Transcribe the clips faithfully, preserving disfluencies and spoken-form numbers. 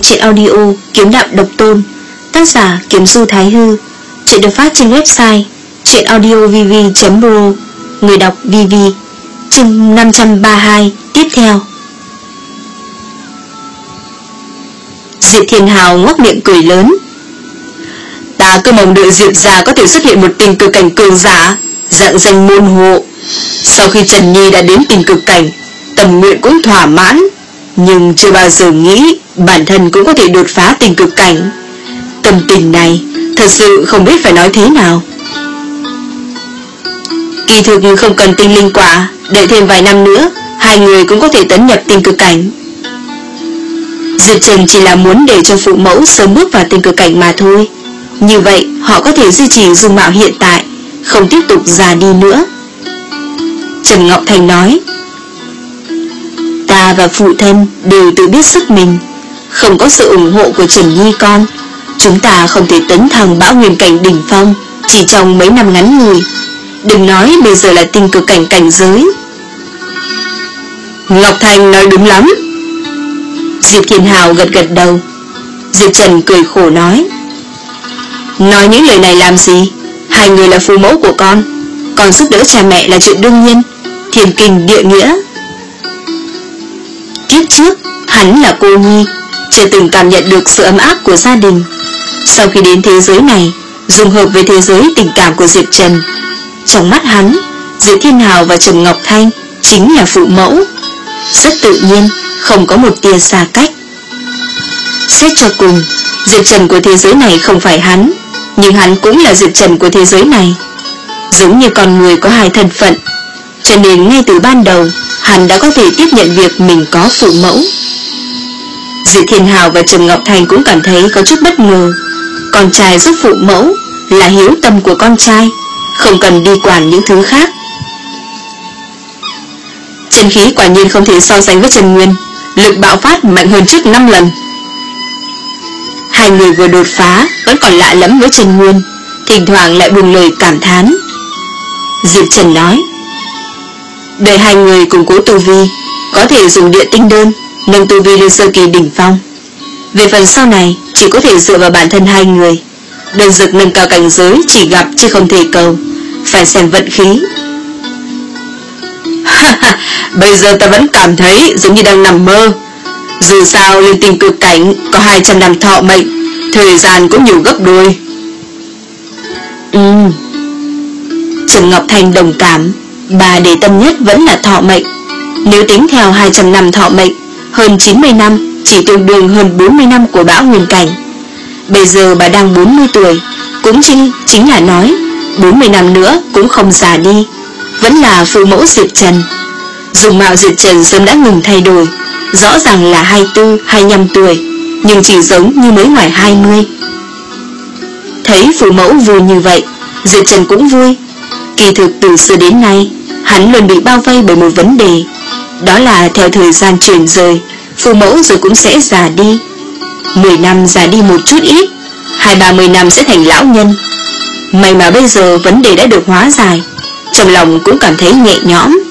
truyện audio Kiếm Đạo Độc Tôn, tác giả Kiếm Du Thái Hư. Truyện được phát trên website truyện audio v v chấm pro. Người đọc vê vê. Chương năm trăm ba mươi hai tiếp theo. Diệp Thiên Hào ngoác miệng cười lớn. Ta cứ mong đợi Diệp gia có thể xuất hiện một tình cực cảnh cường giả, dạng danh môn hộ. Sau khi Trần Nhi đã đến tình cực cảnh, tâm nguyện cũng thỏa mãn, nhưng chưa bao giờ nghĩ bản thân cũng có thể đột phá tình cực cảnh. Tâm tình này thật sự không biết phải nói thế nào. Kỳ thực không cần tinh linh quả, đợi thêm vài năm nữa hai người cũng có thể tấn nhập tình cực cảnh. Diệp Trần chỉ là muốn để cho phụ mẫu sớm bước vào tình cực cảnh mà thôi. Như vậy họ có thể duy trì dung mạo hiện tại, không tiếp tục già đi nữa. Trần Ngọc Thành nói, ta và phụ thân đều tự biết sức mình, không có sự ủng hộ của Trần Nhi con, chúng ta không thể tấn thăng bão nguyên cảnh đỉnh phong chỉ trong mấy năm ngắn ngủi. Đừng nói bây giờ là tình cực cảnh cảnh giới. Ngọc Thành nói đúng lắm. Diệp Thiên Hào gật gật đầu. Diệp Trần cười khổ nói, nói những lời này làm gì? Hai người là phụ mẫu của con, còn giúp đỡ cha mẹ là chuyện đương nhiên, thiên kinh địa nghĩa. Kiếp trước hắn là cô nhi, chưa từng cảm nhận được sự ấm áp của gia đình. Sau khi đến thế giới này, dung hợp với thế giới tình cảm của Diệp Trần, trong mắt hắn, Diệp Thiên Hào và Trần Ngọc Thanh chính là phụ mẫu. Rất tự nhiên, không có một tia xa cách. Xét cho cùng, Diệp Trần của thế giới này không phải hắn, nhưng hắn cũng là Diệp Trần của thế giới này. Giống như con người có hai thân phận, cho nên ngay từ ban đầu hắn đã có thể tiếp nhận việc mình có phụ mẫu. Diệp Thiên Hào và Trần Ngọc Thành cũng cảm thấy có chút bất ngờ. Con trai giúp phụ mẫu là hiếu tâm của con trai, không cần đi quản những thứ khác. Chân khí quả nhiên không thể so sánh với Trần Nguyên, lực bạo phát mạnh hơn trước năm lần. Hai người vừa đột phá vẫn còn lạ lẫm với Trần Nguyên, thỉnh thoảng lại buông lời cảm thán. Diệp Trần nói, đợi hai người củng cố tu vi, có thể dùng địa tinh đơn nâng tu vi lên sơ kỳ đỉnh phong. Về phần sau này chỉ có thể dựa vào bản thân hai người. Đơn dược nâng cao cảnh giới chỉ gặp chứ không thể cầu, phải xem vận khí. Bây giờ ta vẫn cảm thấy giống như đang nằm mơ. Dù sao lên tình cực cảnh có hai trăm năm thọ mệnh, thời gian cũng nhiều gấp đôi. Ừ. Trần Ngọc Thành đồng cảm, bà để tâm nhất vẫn là thọ mệnh. Nếu tính theo hai trăm năm thọ mệnh, hơn chín mươi năm chỉ tương đương hơn bốn mươi năm của bão nguyên cảnh. Bây giờ bà đang bốn mươi tuổi, cũng chính, chính là nói bốn mươi năm nữa cũng không già đi, vẫn là phụ mẫu Diệp Trần. Dung mạo Diệp Trần sớm đã ngừng thay đổi, rõ ràng là hai mươi tư, hai mươi lăm tuổi, nhưng chỉ giống như mới ngoài hai mươi. Thấy phụ mẫu vui như vậy, Diệp Trần cũng vui. Kỳ thực từ xưa đến nay, hắn luôn bị bao vây bởi một vấn đề, đó là theo thời gian chuyển rời, phụ mẫu rồi cũng sẽ già đi. Mười năm già đi một chút ít, hai ba mươi năm sẽ thành lão nhân. May mà bây giờ vấn đề đã được hóa giải, trong lòng cũng cảm thấy nhẹ nhõm.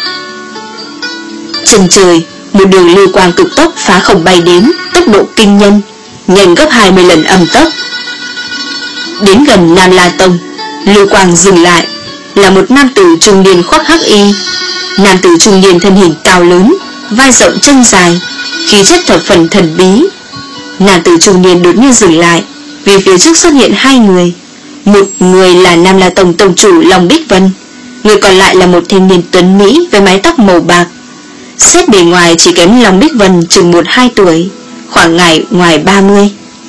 Chân trời, một đường lưu quang cực tốc phá không bay đến, tốc độ kinh nhân, nhanh gấp hai mươi lần âm tốc. Đến gần Nam La Tông, lưu quang dừng lại, là một nam tử trung niên khoác hắc y. Nam tử trung niên thân hình cao lớn, vai rộng chân dài, khí chất thập phần thần bí. Nam tử trung niên đột nhiên dừng lại, vì phía trước xuất hiện hai người. Một người là Nam La Tông tông chủ Long Bích Vân, người còn lại là một thanh niên tuấn mỹ với mái tóc màu bạc. Xét bề ngoài chỉ kém Long Bích Vân chừng một hai tuổi, khoảng ngày ngoài ba mươi.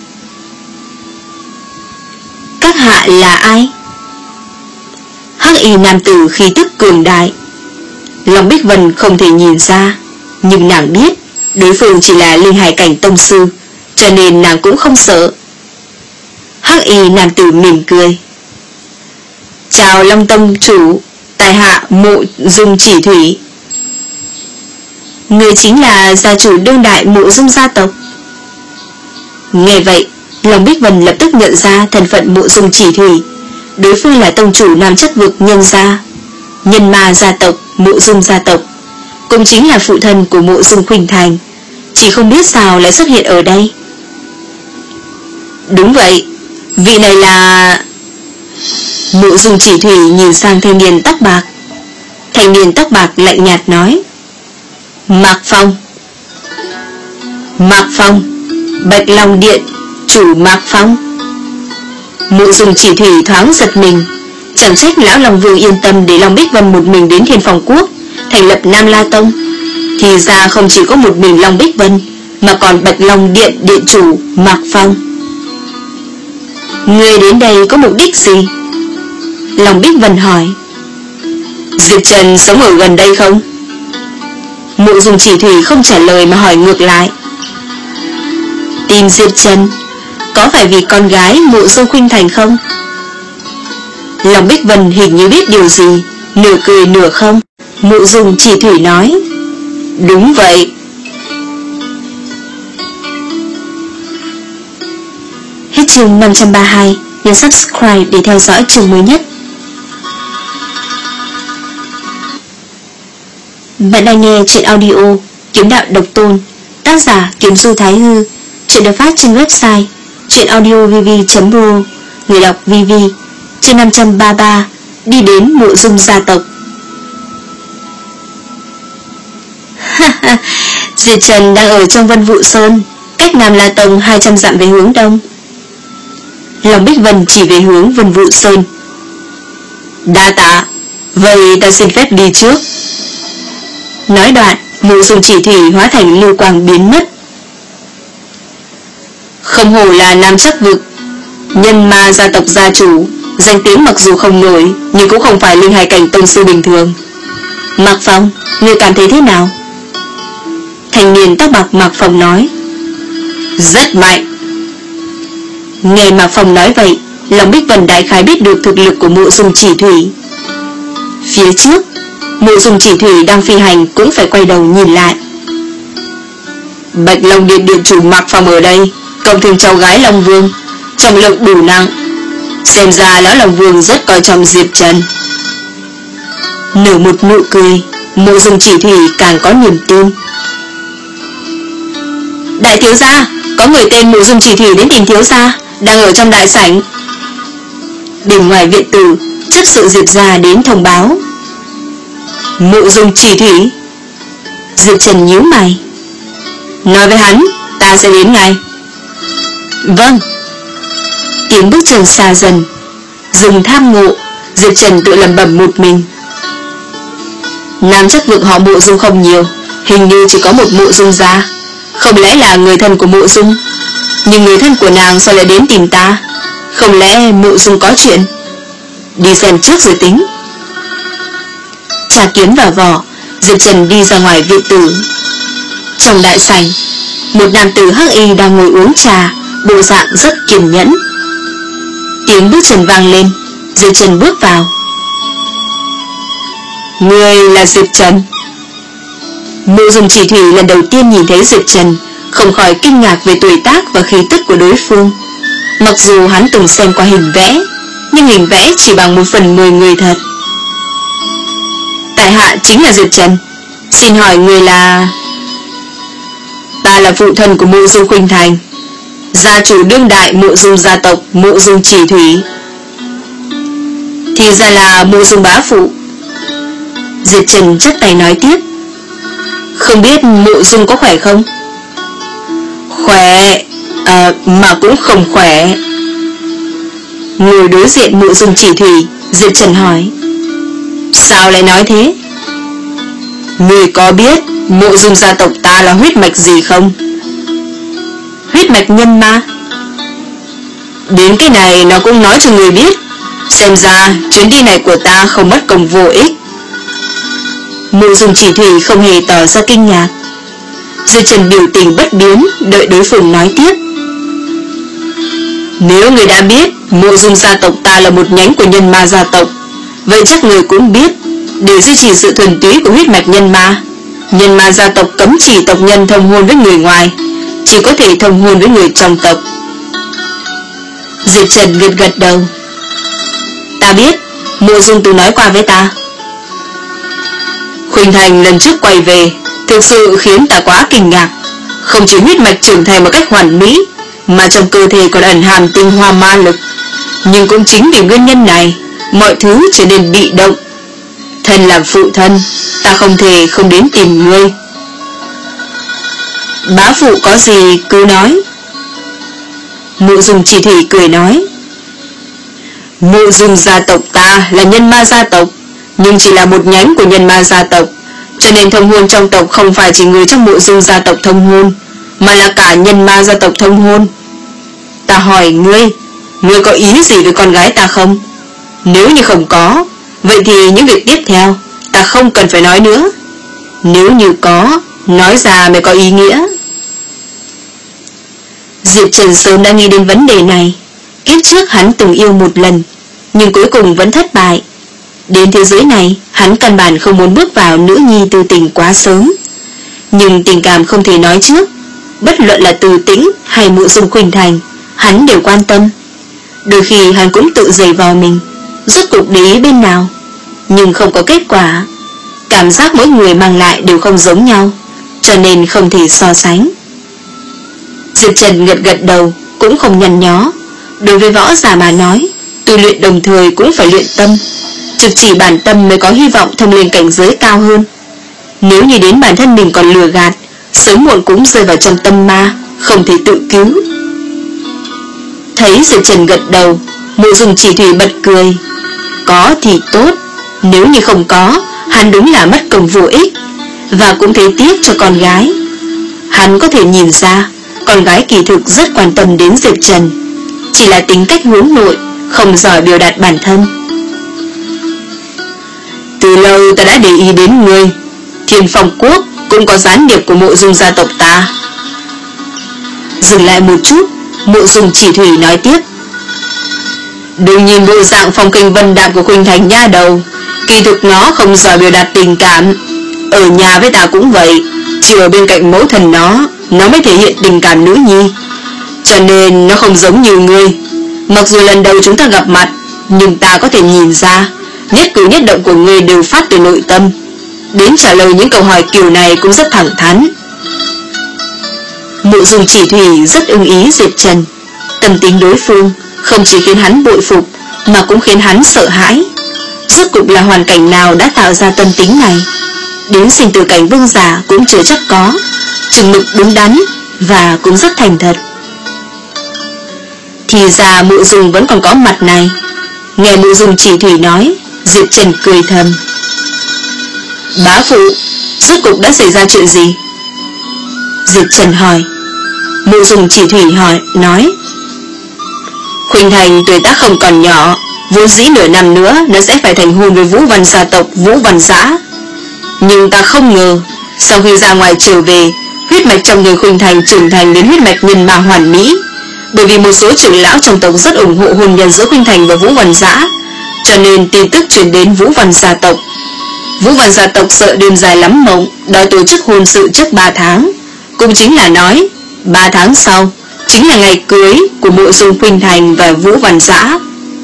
Các hạ là ai? Hắc y nam tử khí tức cường đại. Long Bích Vân không thể nhìn ra, nhưng nàng biết đối phương chỉ là linh hải cảnh tông sư, cho nên nàng cũng không sợ. Hắc y nam tử mỉm cười, chào Long tông chủ, tại hạ Mộ Dung Chỉ Thủy. Người chính là gia chủ đương đại Mộ Dung gia tộc. Nghe vậy, Long Bích Vân lập tức nhận ra thân phận Mộ Dung Chỉ Thủy. Đối phương là tông chủ nam chất vực nhân gia, nhân ma gia tộc Mộ Dung gia tộc, cũng chính là phụ thân của Mộ Dung Khuynh Thành. Chỉ không biết sao lại xuất hiện ở đây, Đúng vậy, vị này là... Mộ Dung Chỉ Thủy nhìn sang thanh niên tóc bạc. Thanh niên tóc bạc lạnh nhạt nói: Mạc Phong. Mạc Phong, Bạch Long Điện chủ Mạc Phong. Mộ Dung Chỉ Thủy thoáng giật mình. Chẳng trách lão Long Vương yên tâm để Long Bích Vân một mình đến Thiên Phong Quốc thành lập Nam La Tông. Thì ra không chỉ có một mình Long Bích Vân, mà còn Bạch Long Điện điện chủ Mạc Phong. Người đến đây có mục đích gì? Long Bích Vân hỏi. Diệp Trần sống ở gần đây không? Mộ Dung Chỉ Thủy không trả lời mà hỏi ngược lại. Tìm Diệp Trần, có phải vì con gái Mộ Dung Khuynh Thành không? Long Bích Vân hình như biết điều gì, nửa cười nửa không. Mộ Dung Chỉ Thủy nói: Đúng vậy. Hết chương năm trăm ba mươi hai. Nhấn subscribe để theo dõi chương mới nhất. Bạn đang nghe truyện audio Kiếm Đạo Độc Tôn, tác giả Kiếm Du Thái Hư. Truyện được phát trên website truyệnaudiovv chấm ro. Người đọc vê vê. Chương năm trăm ba mươi ba. Đi đến Mộ Dung gia tộc. Diệp Trần đang ở trong Vân Vũ Sơn, cách Nam La Tông hai trăm dặm về hướng đông. Long Bích Vân chỉ về hướng Vân Vũ Sơn. Đa tạ, vậy ta xin phép đi trước. Nói đoạn, Mộ Dung Chỉ Thủy hóa thành lưu quang biến mất. Không hổ là Nam Chắc Vực, nhân ma gia tộc gia chủ, danh tiếng mặc dù không nổi nhưng cũng không phải linh hải cảnh tông sư bình thường. Mạc Phong, ngươi cảm thấy thế nào? Thanh niên tóc bạc Mạc Phong nói. Rất mạnh. Nghe Mạc Phong nói vậy, Long Bích Vân đại khái biết được thực lực của Mộ Dung Chỉ Thủy. Phía trước, Mộ Dung Chỉ Thủy đang phi hành cũng phải quay đầu nhìn lại. Bạch Long Điện điện chủ Mạc Phong ở đây, cộng thêm cháu gái Long Vương, trọng lượng đủ nặng. Xem ra lão Long Vương rất coi trọng Diệp Trần. Nở một nụ cười, Mộ Dung Chỉ Thủy càng có niềm tin. Đại thiếu gia, có người tên Mộ Dung Chỉ Thủy đến tìm thiếu gia, đang ở trong đại sảnh. Bên ngoài viện tử, chấp sự Diệp gia đến thông báo. Mộ Dung Chỉ Thủy. Diệp Trần nhíu mày. Nói với hắn, ta sẽ đến ngay. Vâng. Tiếng bước chân xa dần. Dừng tham ngộ, Diệp Trần tự lẩm bẩm một mình. Nam Chắc Vực họ Mộ Dung không nhiều, hình như chỉ có một Mộ Dung gia. Không lẽ là người thân của Mộ Dung? Nhưng người thân của nàng sao lại đến tìm ta? Không lẽ Mộ Dung có chuyện? Đi xem trước rồi tính. Trà kiếm vào vỏ, Diệp Trần đi ra ngoài viện tử. Trong đại sảnh, một nam tử hắc y đang ngồi uống trà, bộ dạng rất kiên nhẫn. Tiếng bước chân vang lên, Diệp Trần bước vào. Người là Diệp Trần? Mộ Dung Chỉ Thủy lần đầu tiên nhìn thấy Diệp Trần, không khỏi kinh ngạc về tuổi tác và khí tức của đối phương. Mặc dù hắn từng xem qua hình vẽ, nhưng hình vẽ chỉ bằng một phần mười người thật. Tại hạ chính là Diệp Trần. Xin hỏi người là... Ta là phụ thân của Mộ Dung Khuynh Thành, gia chủ đương đại Mộ Dung gia tộc Mộ Dung Chỉ Thủy. Thì ra là Mộ Dung bá phụ. Diệp Trần chắp tay nói tiếp. Không biết Mộ Dung có khỏe không? Khỏe, à, mà cũng không khỏe. Ngồi đối diện Mộ Dung Chỉ Thủy, Diệp Trần hỏi. Sao lại nói thế? Người có biết Mộ Dung gia tộc ta là huyết mạch gì không? Huyết mạch nhân ma? Đến cái này nó cũng nói cho người biết. Xem ra chuyến đi này của ta không mất công vô ích. Mộ Dung Chỉ Thủy không hề tỏ ra kinh ngạc. Diệp Trần biểu tình bất biến, đợi đối phương nói tiếp. Nếu người đã biết Mộ Dung gia tộc ta là một nhánh của nhân ma gia tộc, vậy chắc người cũng biết, để duy trì sự thuần túy của huyết mạch nhân ma, nhân ma gia tộc cấm chỉ tộc nhân thông hôn với người ngoài, chỉ có thể thông hôn với người trong tộc. Diệp Trần gật gật đầu. Ta biết, Mộ Dung từng nói qua với ta. Khuynh Thành lần trước quay về thực sự khiến ta quá kinh ngạc. Không chỉ huyết mạch trưởng thành một cách hoàn mỹ, mà trong cơ thể còn ẩn hàm tinh hoa ma lực. Nhưng cũng chính vì nguyên nhân này, mọi thứ trở nên bị động. Thân làm phụ thân, ta không thể không đến tìm ngươi. Bá phụ có gì cứ nói. Mộ Dung Chỉ Thủy cười nói, Mộ Dung gia tộc ta là nhân ma gia tộc, nhưng chỉ là một nhánh của nhân ma gia tộc, cho nên thông hôn trong tộc không phải chỉ người trong Mộ Dung gia tộc thông hôn, mà là cả nhân ma gia tộc thông hôn. Ta hỏi ngươi, ngươi có ý gì với con gái ta không? Nếu như không có, vậy thì những việc tiếp theo ta không cần phải nói nữa. Nếu như có, nói ra mới có ý nghĩa. Diệp Trần sớm đã nghĩ đến vấn đề này. Kiếp trước hắn từng yêu một lần, nhưng cuối cùng vẫn thất bại. Đến thế giới này, hắn căn bản không muốn bước vào nữ nhi tư tình quá sớm. Nhưng tình cảm không thể nói trước. Bất luận là Từ Tĩnh hay Mộ Dung Khuynh Thành, hắn đều quan tâm. Đôi khi hắn cũng tự giày vò mình, rốt cuộc để ý bên nào, nhưng không có kết quả. Cảm giác mỗi người mang lại đều không giống nhau, cho nên không thể so sánh. Diệp Trần gật gật đầu, cũng không nhăn nhó. Đối với võ giả mà nói, tu luyện đồng thời cũng phải luyện tâm. Trực chỉ bản tâm mới có hy vọng thâm lên cảnh giới cao hơn. Nếu như đến bản thân mình còn lừa gạt, sớm muộn cũng rơi vào trong tâm ma, không thể tự cứu. Thấy Diệp Trần gật đầu, Mộ Dung Chỉ Thủy bật cười. Có thì tốt, nếu như không có, hắn đúng là mất công vô ích. Và cũng thấy tiếc cho con gái. Hắn có thể nhìn ra con gái kỳ thực rất quan tâm đến Diệp Trần, chỉ là tính cách hướng nội, không giỏi biểu đạt bản thân. Từ lâu ta đã để ý đến ngươi. Thiên Phong Quốc cũng có gián điệp của Mộ Dung gia tộc ta. Dừng lại một chút, Mộ Dung Chỉ Thủy nói tiếp, đừng nhìn bộ dạng phong kinh vân đạm của Khuynh Thành nha đầu, kỳ thực nó không giỏi biểu đạt tình cảm. Ở nhà với ta cũng vậy, chỉ ở bên cạnh mẫu thần nó, nó mới thể hiện tình cảm nữ nhi. Cho nên nó không giống như ngươi. Mặc dù lần đầu chúng ta gặp mặt, nhưng ta có thể nhìn ra nhất cử nhất động của ngươi đều phát từ nội tâm. Đến trả lời những câu hỏi kiểu này cũng rất thẳng thắn. Mộ Dung Chỉ Thủy rất ưng ý Diệp Trần. Tâm tính đối phương không chỉ khiến hắn bội phục, mà cũng khiến hắn sợ hãi. Rốt cục là hoàn cảnh nào đã tạo ra tâm tính này? Đến sinh tử cảnh vương giả cũng chưa chắc có. Chừng mực đúng đắn và cũng rất thành thật. Thì ra Mộ Dung vẫn còn có mặt này. Nghe Mộ Dung Chỉ Thủy nói, Diệp Trần cười thầm. Bá phụ, rốt cục đã xảy ra chuyện gì? Diệp Trần hỏi. Mộ Dung Chỉ Thủy hỏi, nói, Khuynh Thành tuổi tác không còn nhỏ, vốn dĩ nửa năm nữa nó sẽ phải thành hôn với Vũ Văn gia tộc Vũ Văn Giã. Nhưng ta không ngờ, sau khi ra ngoài trở về, huyết mạch trong người Khuynh Thành trưởng thành đến huyết mạch nhân ma hoàn mỹ. Bởi vì một số trưởng lão trong tộc rất ủng hộ hôn nhân giữa Khuynh Thành và Vũ Văn Giã, cho nên tin tức truyền đến Vũ Văn gia tộc. Vũ Văn gia tộc sợ đêm dài lắm mộng, đòi tổ chức hôn sự trước ba tháng. Cũng chính là nói, ba tháng sau chính là ngày cưới của Mộ Dung Khuynh Thành và Vũ Văn Giã.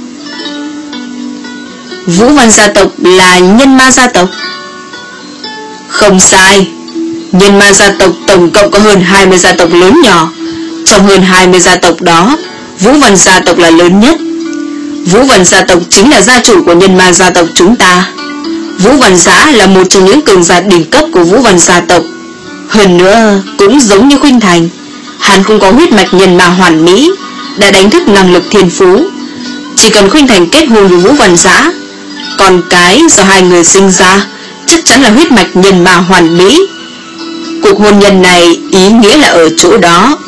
Vũ Văn gia tộc là nhân ma gia tộc? Không sai. Nhân ma gia tộc tổng cộng có hơn hai mươi gia tộc lớn nhỏ. Trong hơn hai mươi gia tộc đó, Vũ Văn gia tộc là lớn nhất. Vũ Văn gia tộc chính là gia chủ của nhân ma gia tộc chúng ta. Vũ Văn Giã là một trong những cường giả đỉnh cấp của Vũ Văn gia tộc. Hơn nữa cũng giống như Khuynh Thành, hắn cũng có huyết mạch nhân ma hoàn mỹ, đã đánh thức năng lực thiên phú. Chỉ cần Khuynh Thành kết hôn với Vũ Văn Giã, con cái do hai người sinh ra chắc chắn là huyết mạch nhân ma hoàn mỹ. Cuộc hôn nhân này ý nghĩa là ở chỗ đó.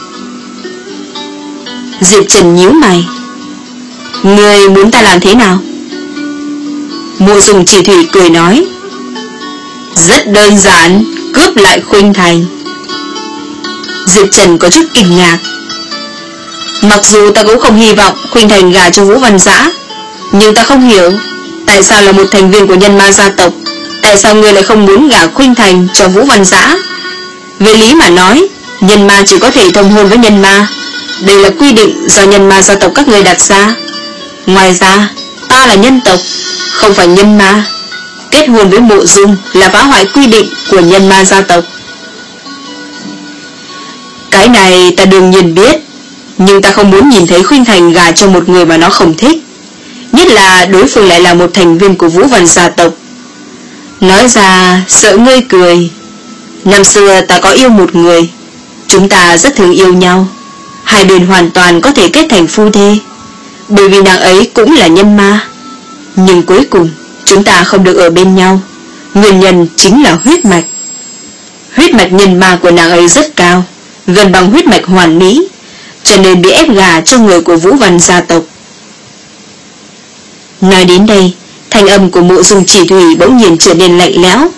Diệp Trần nhíu mày. Ngươi muốn ta làm thế nào? Mộ Dung Chỉ Thủy cười nói, rất đơn giản, cướp lại Khuynh Thành. Diệp Trần có chút kinh ngạc. Mặc dù ta cũng không hy vọng Khuynh Thành gả cho Vũ Văn Giã, nhưng ta không hiểu tại sao là một thành viên của nhân ma gia tộc, tại sao ngươi lại không muốn gả Khuynh Thành cho Vũ Văn Giã? Về lý mà nói, nhân ma chỉ có thể thông hôn với nhân ma. Đây là quy định do nhân ma gia tộc các ngươi đặt ra. Ngoài ra, ta là nhân tộc, không phải nhân ma. Kết hôn với Mộ Dung là phá hoại quy định của nhân ma gia tộc. Cái này ta đương nhiên biết, Nhưng ta không muốn nhìn thấy Khuynh Thành gả cho một người mà nó không thích, nhất là đối phương lại là một thành viên của Vũ Văn gia tộc. Nói ra sợ ngươi cười. Năm xưa ta có yêu một người, chúng ta rất thương yêu nhau, hai bên hoàn toàn có thể kết thành phu thê, bởi vì nàng ấy cũng là nhân ma. Nhưng cuối cùng chúng ta không được ở bên nhau. Nguyên nhân chính là huyết mạch. Huyết mạch nhân ma của nàng ấy rất cao, gần bằng huyết mạch hoàn mỹ, cho nên bị ép gả cho người của Vũ Văn gia tộc. Nói đến đây, thanh âm của Mộ Dung Chỉ Thủy bỗng nhiên trở nên lạnh lẽo.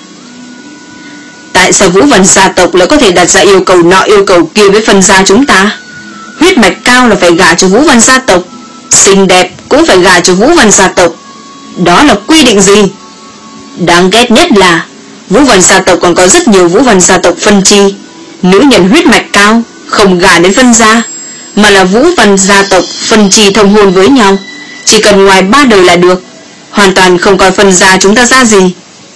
Tại sao Vũ Văn gia tộc lại có thể đặt ra yêu cầu nọ yêu cầu kia với phân gia chúng ta? Huyết mạch cao là phải gả cho Vũ Văn gia tộc, xinh đẹp cũng phải gả cho Vũ Văn gia tộc. Đó là quy định gì? Đáng ghét nhất là Vũ Văn gia tộc còn có rất nhiều Vũ Văn gia tộc phân chi. Nữ nhân huyết mạch cao không gả đến phân gia, mà là Vũ Văn gia tộc phân chi thông hôn với nhau, chỉ cần ngoài ba đời là được, hoàn toàn không coi phân gia chúng ta ra gì.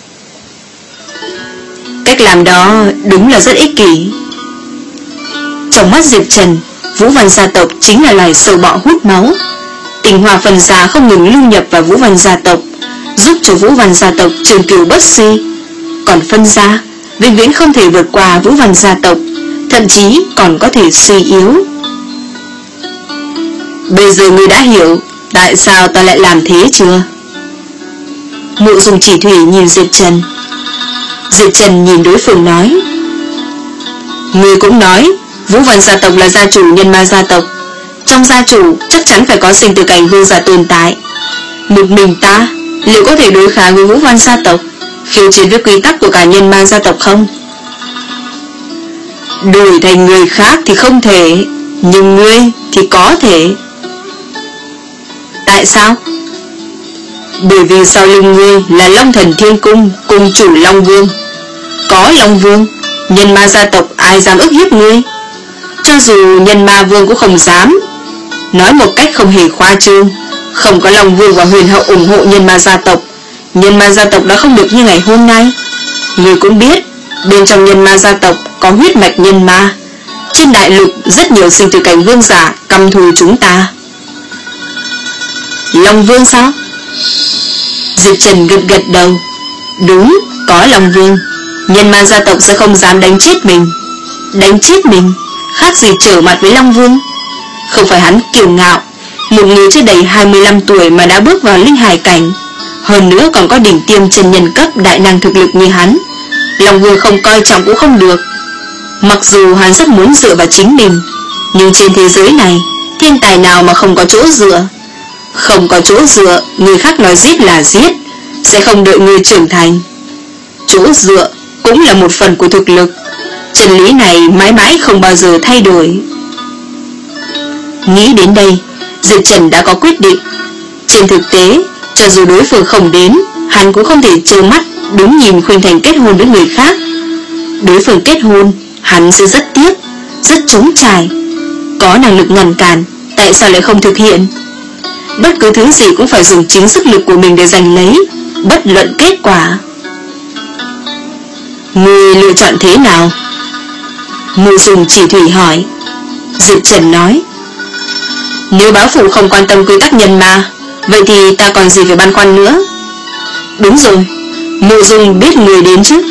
Cách làm đó đúng là rất ích kỷ. Trong mắt Diệp Trần, Vũ Văn gia tộc chính là loài sâu bọ hút máu. Tinh hoa phân gia không ngừng lưu nhập vào Vũ Văn gia tộc, giúp cho Vũ Văn gia tộc trường cửu bất suy. Còn phân gia vĩnh viễn không thể vượt qua Vũ Văn gia tộc, thậm chí còn có thể suy yếu. Bây giờ ngươi đã hiểu tại sao ta lại làm thế chưa? Mộ Dung Chỉ Thủy nhìn Diệp Trần. Diệp Trần nhìn đối phương nói, ngươi cũng nói Vũ Văn gia tộc là gia chủ nhân ma gia tộc, trong gia chủ chắc chắn phải có sinh tử cảnh vương giả tồn tại. Một mình ta liệu có thể đối kháng với Vũ Văn gia tộc, khiêu chiến với quy tắc của cả nhân ma gia tộc không? Đổi thành người khác thì không thể, nhưng ngươi thì có thể. Tại sao? Bởi vì sau lưng ngươi là Long Thần Thiên Cung cùng chủ Long Vương. Có Long Vương, nhân ma gia tộc ai dám ức hiếp ngươi? Cho dù nhân ma vương cũng không dám. Nói một cách không hề khoa trương, không có Long Vương và Huyền Hậu ủng hộ nhân ma gia tộc, nhân ma gia tộc đã không được như ngày hôm nay. Ngươi cũng biết, bên trong nhân ma gia tộc có huyết mạch nhân ma. Trên đại lục rất nhiều sinh tử cảnh vương giả căm thù chúng ta. Long Vương sao? Diệp Trần gật gật đầu. Đúng, có Long Vương. Nhân ma gia tộc sẽ không dám đánh chết mình. Đánh chết mình khác gì trở mặt với Long Vương. Không phải hắn kiêu ngạo, một người chưa đầy hai mươi lăm tuổi mà đã bước vào linh hải cảnh, hơn nữa còn có đỉnh tiêm chân nhân cấp đại năng thực lực như hắn. Long Vương không coi trọng cũng không được. Mặc dù hắn rất muốn dựa vào chính mình, nhưng trên thế giới này thiên tài nào mà không có chỗ dựa? Không có chỗ dựa, người khác nói giết là giết, sẽ không đợi người trưởng thành. Chỗ dựa cũng là một phần của thực lực. Chân lý này mãi mãi không bao giờ thay đổi. Nghĩ đến đây, Diệp Trần đã có quyết định. Trên thực tế, cho dù đối phương không đến, hắn cũng không thể trơ mắt đứng nhìn Khuynh Thành kết hôn với người khác. Đối phương kết hôn, hắn sẽ rất tiếc, rất trống trải. Có năng lực ngăn cản, tại sao lại không thực hiện? Bất cứ thứ gì cũng phải dùng chính sức lực của mình để giành lấy, bất luận kết quả. Ngươi lựa chọn thế nào? Mộ Dung Chỉ Thủy hỏi. Diệp Trần nói, nếu báo phủ không quan tâm quy tắc nhân ma, vậy thì ta còn gì phải băn khoăn nữa. Đúng rồi, Mộ Dung biết người đến chứ?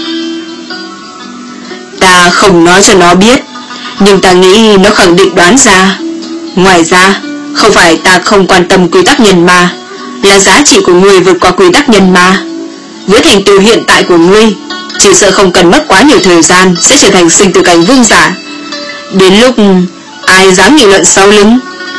Ta không nói cho nó biết, nhưng ta nghĩ nó khẳng định đoán ra. Ngoài ra, không phải ta không quan tâm quy tắc nhân ma, là giá trị của ngươi vượt qua quy tắc nhân ma. Với thành tựu hiện tại của ngươi, chỉ sợ không cần mất quá nhiều thời gian sẽ trở thành sinh tử cảnh vương giả. Đến lúc ai dám nghị luận sau lưng?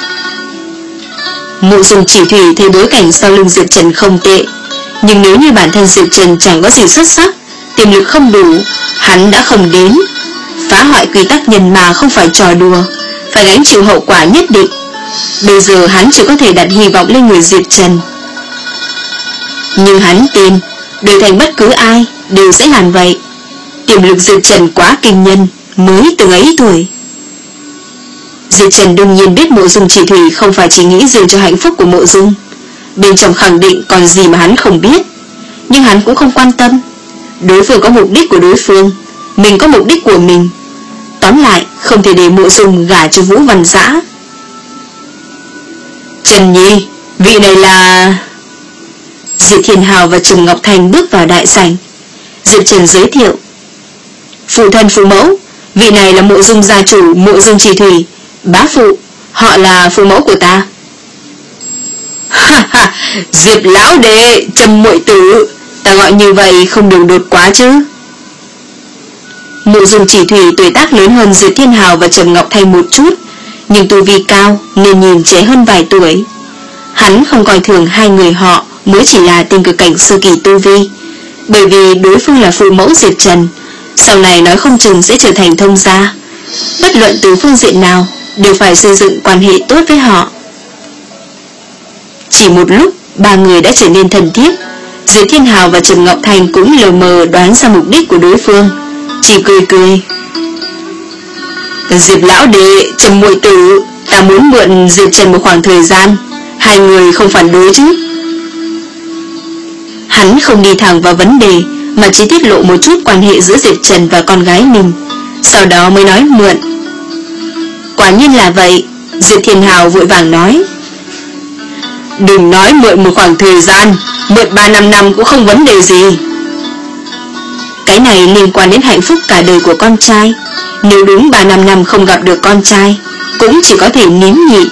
Mộ Dung Chỉ Thủy thấy bối cảnh sau lưng Diệp Trần không tệ, nhưng nếu như bản thân Diệp Trần chẳng có gì xuất sắc, tiềm lực không đủ, hắn đã không đến. Phá hoại quy tắc nhân ma không phải trò đùa, phải gánh chịu hậu quả nhất định. Bây giờ hắn chỉ có thể đặt hy vọng lên người Diệp Trần. Nhưng hắn tin đổi thành bất cứ ai đều sẽ làm vậy. Tiềm lực Diệp Trần quá kinh nhân, mới từng ấy tuổi. Diệp Trần đương nhiên biết Mộ Dung Chỉ Thủy không phải chỉ nghĩ riêng cho hạnh phúc của Mộ Dung, bên trong khẳng định còn gì mà hắn không biết. Nhưng hắn cũng không quan tâm. Đối phương có mục đích của đối phương, mình có mục đích của mình. Tóm lại không thể để Mộ Dung gả cho Vũ Văn Dã. Trần Nhi, vị này là... Diệp Thiên Hào và Trầm Ngọc Thanh bước vào đại sảnh. Diệp Trần giới thiệu: phụ thân phụ mẫu, vị này là Mộ Dung gia chủ Mộ Dung Chỉ Thủy, bá phụ, họ là phụ mẫu của ta. Ha ha, Diệp lão đệ, Trầm muội tử, ta gọi như vậy không đường đột quá chứ? Mộ Dung Chỉ Thủy tuổi tác lớn hơn Diệp Thiên Hào và Trầm Ngọc Thanh một chút, nhưng tu vi cao nên nhìn trẻ hơn vài tuổi. Hắn không coi thường hai người họ mới chỉ là tinh cực cảnh sơ kỳ tu vi, bởi vì đối phương là phụ mẫu Diệp Trần, sau này nói không chừng sẽ trở thành thông gia. Bất luận từ phương diện nào đều phải xây dựng quan hệ tốt với họ. Chỉ một lúc, ba người đã trở nên thân thiết. Diệp Thiên Hào và Trầm Ngọc Thanh cũng lờ mờ đoán ra mục đích của đối phương, chỉ cười cười. Diệp lão đệ, Trầm muội tử, ta muốn mượn Diệp Trần một khoảng thời gian, hai người không phản đối chứ? Hắn không đi thẳng vào vấn đề, mà chỉ tiết lộ một chút quan hệ giữa Diệp Trần và con gái mình, sau đó mới nói mượn. Quả nhiên là vậy. Diệp Thiên Hào vội vàng nói: đừng nói mượn một khoảng thời gian, mượn ba năm năm cũng không vấn đề gì. Cái này liên quan đến hạnh phúc cả đời của con trai. Nếu đúng ba năm năm không gặp được con trai, cũng chỉ có thể nín nhịn.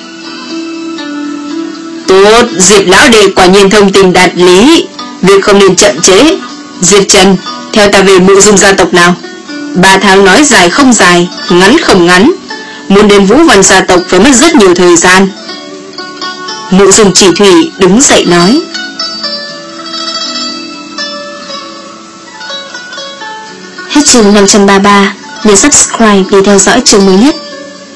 Tốt, Diệp lão đệ quả nhiên thông tình đạt lý, việc không nên chậm trễ. Diệp Trần, theo ta về Mộ Dung gia tộc nào. Ba tháng nói dài không dài, ngắn không ngắn. Muốn đến Vũ Văn gia tộc phải mất rất nhiều thời gian. Mộ Dung Chỉ Thủy đứng dậy nói. Hết chương năm trăm ba mươi ba. Nhớ subscribe để theo dõi chương mới nhất.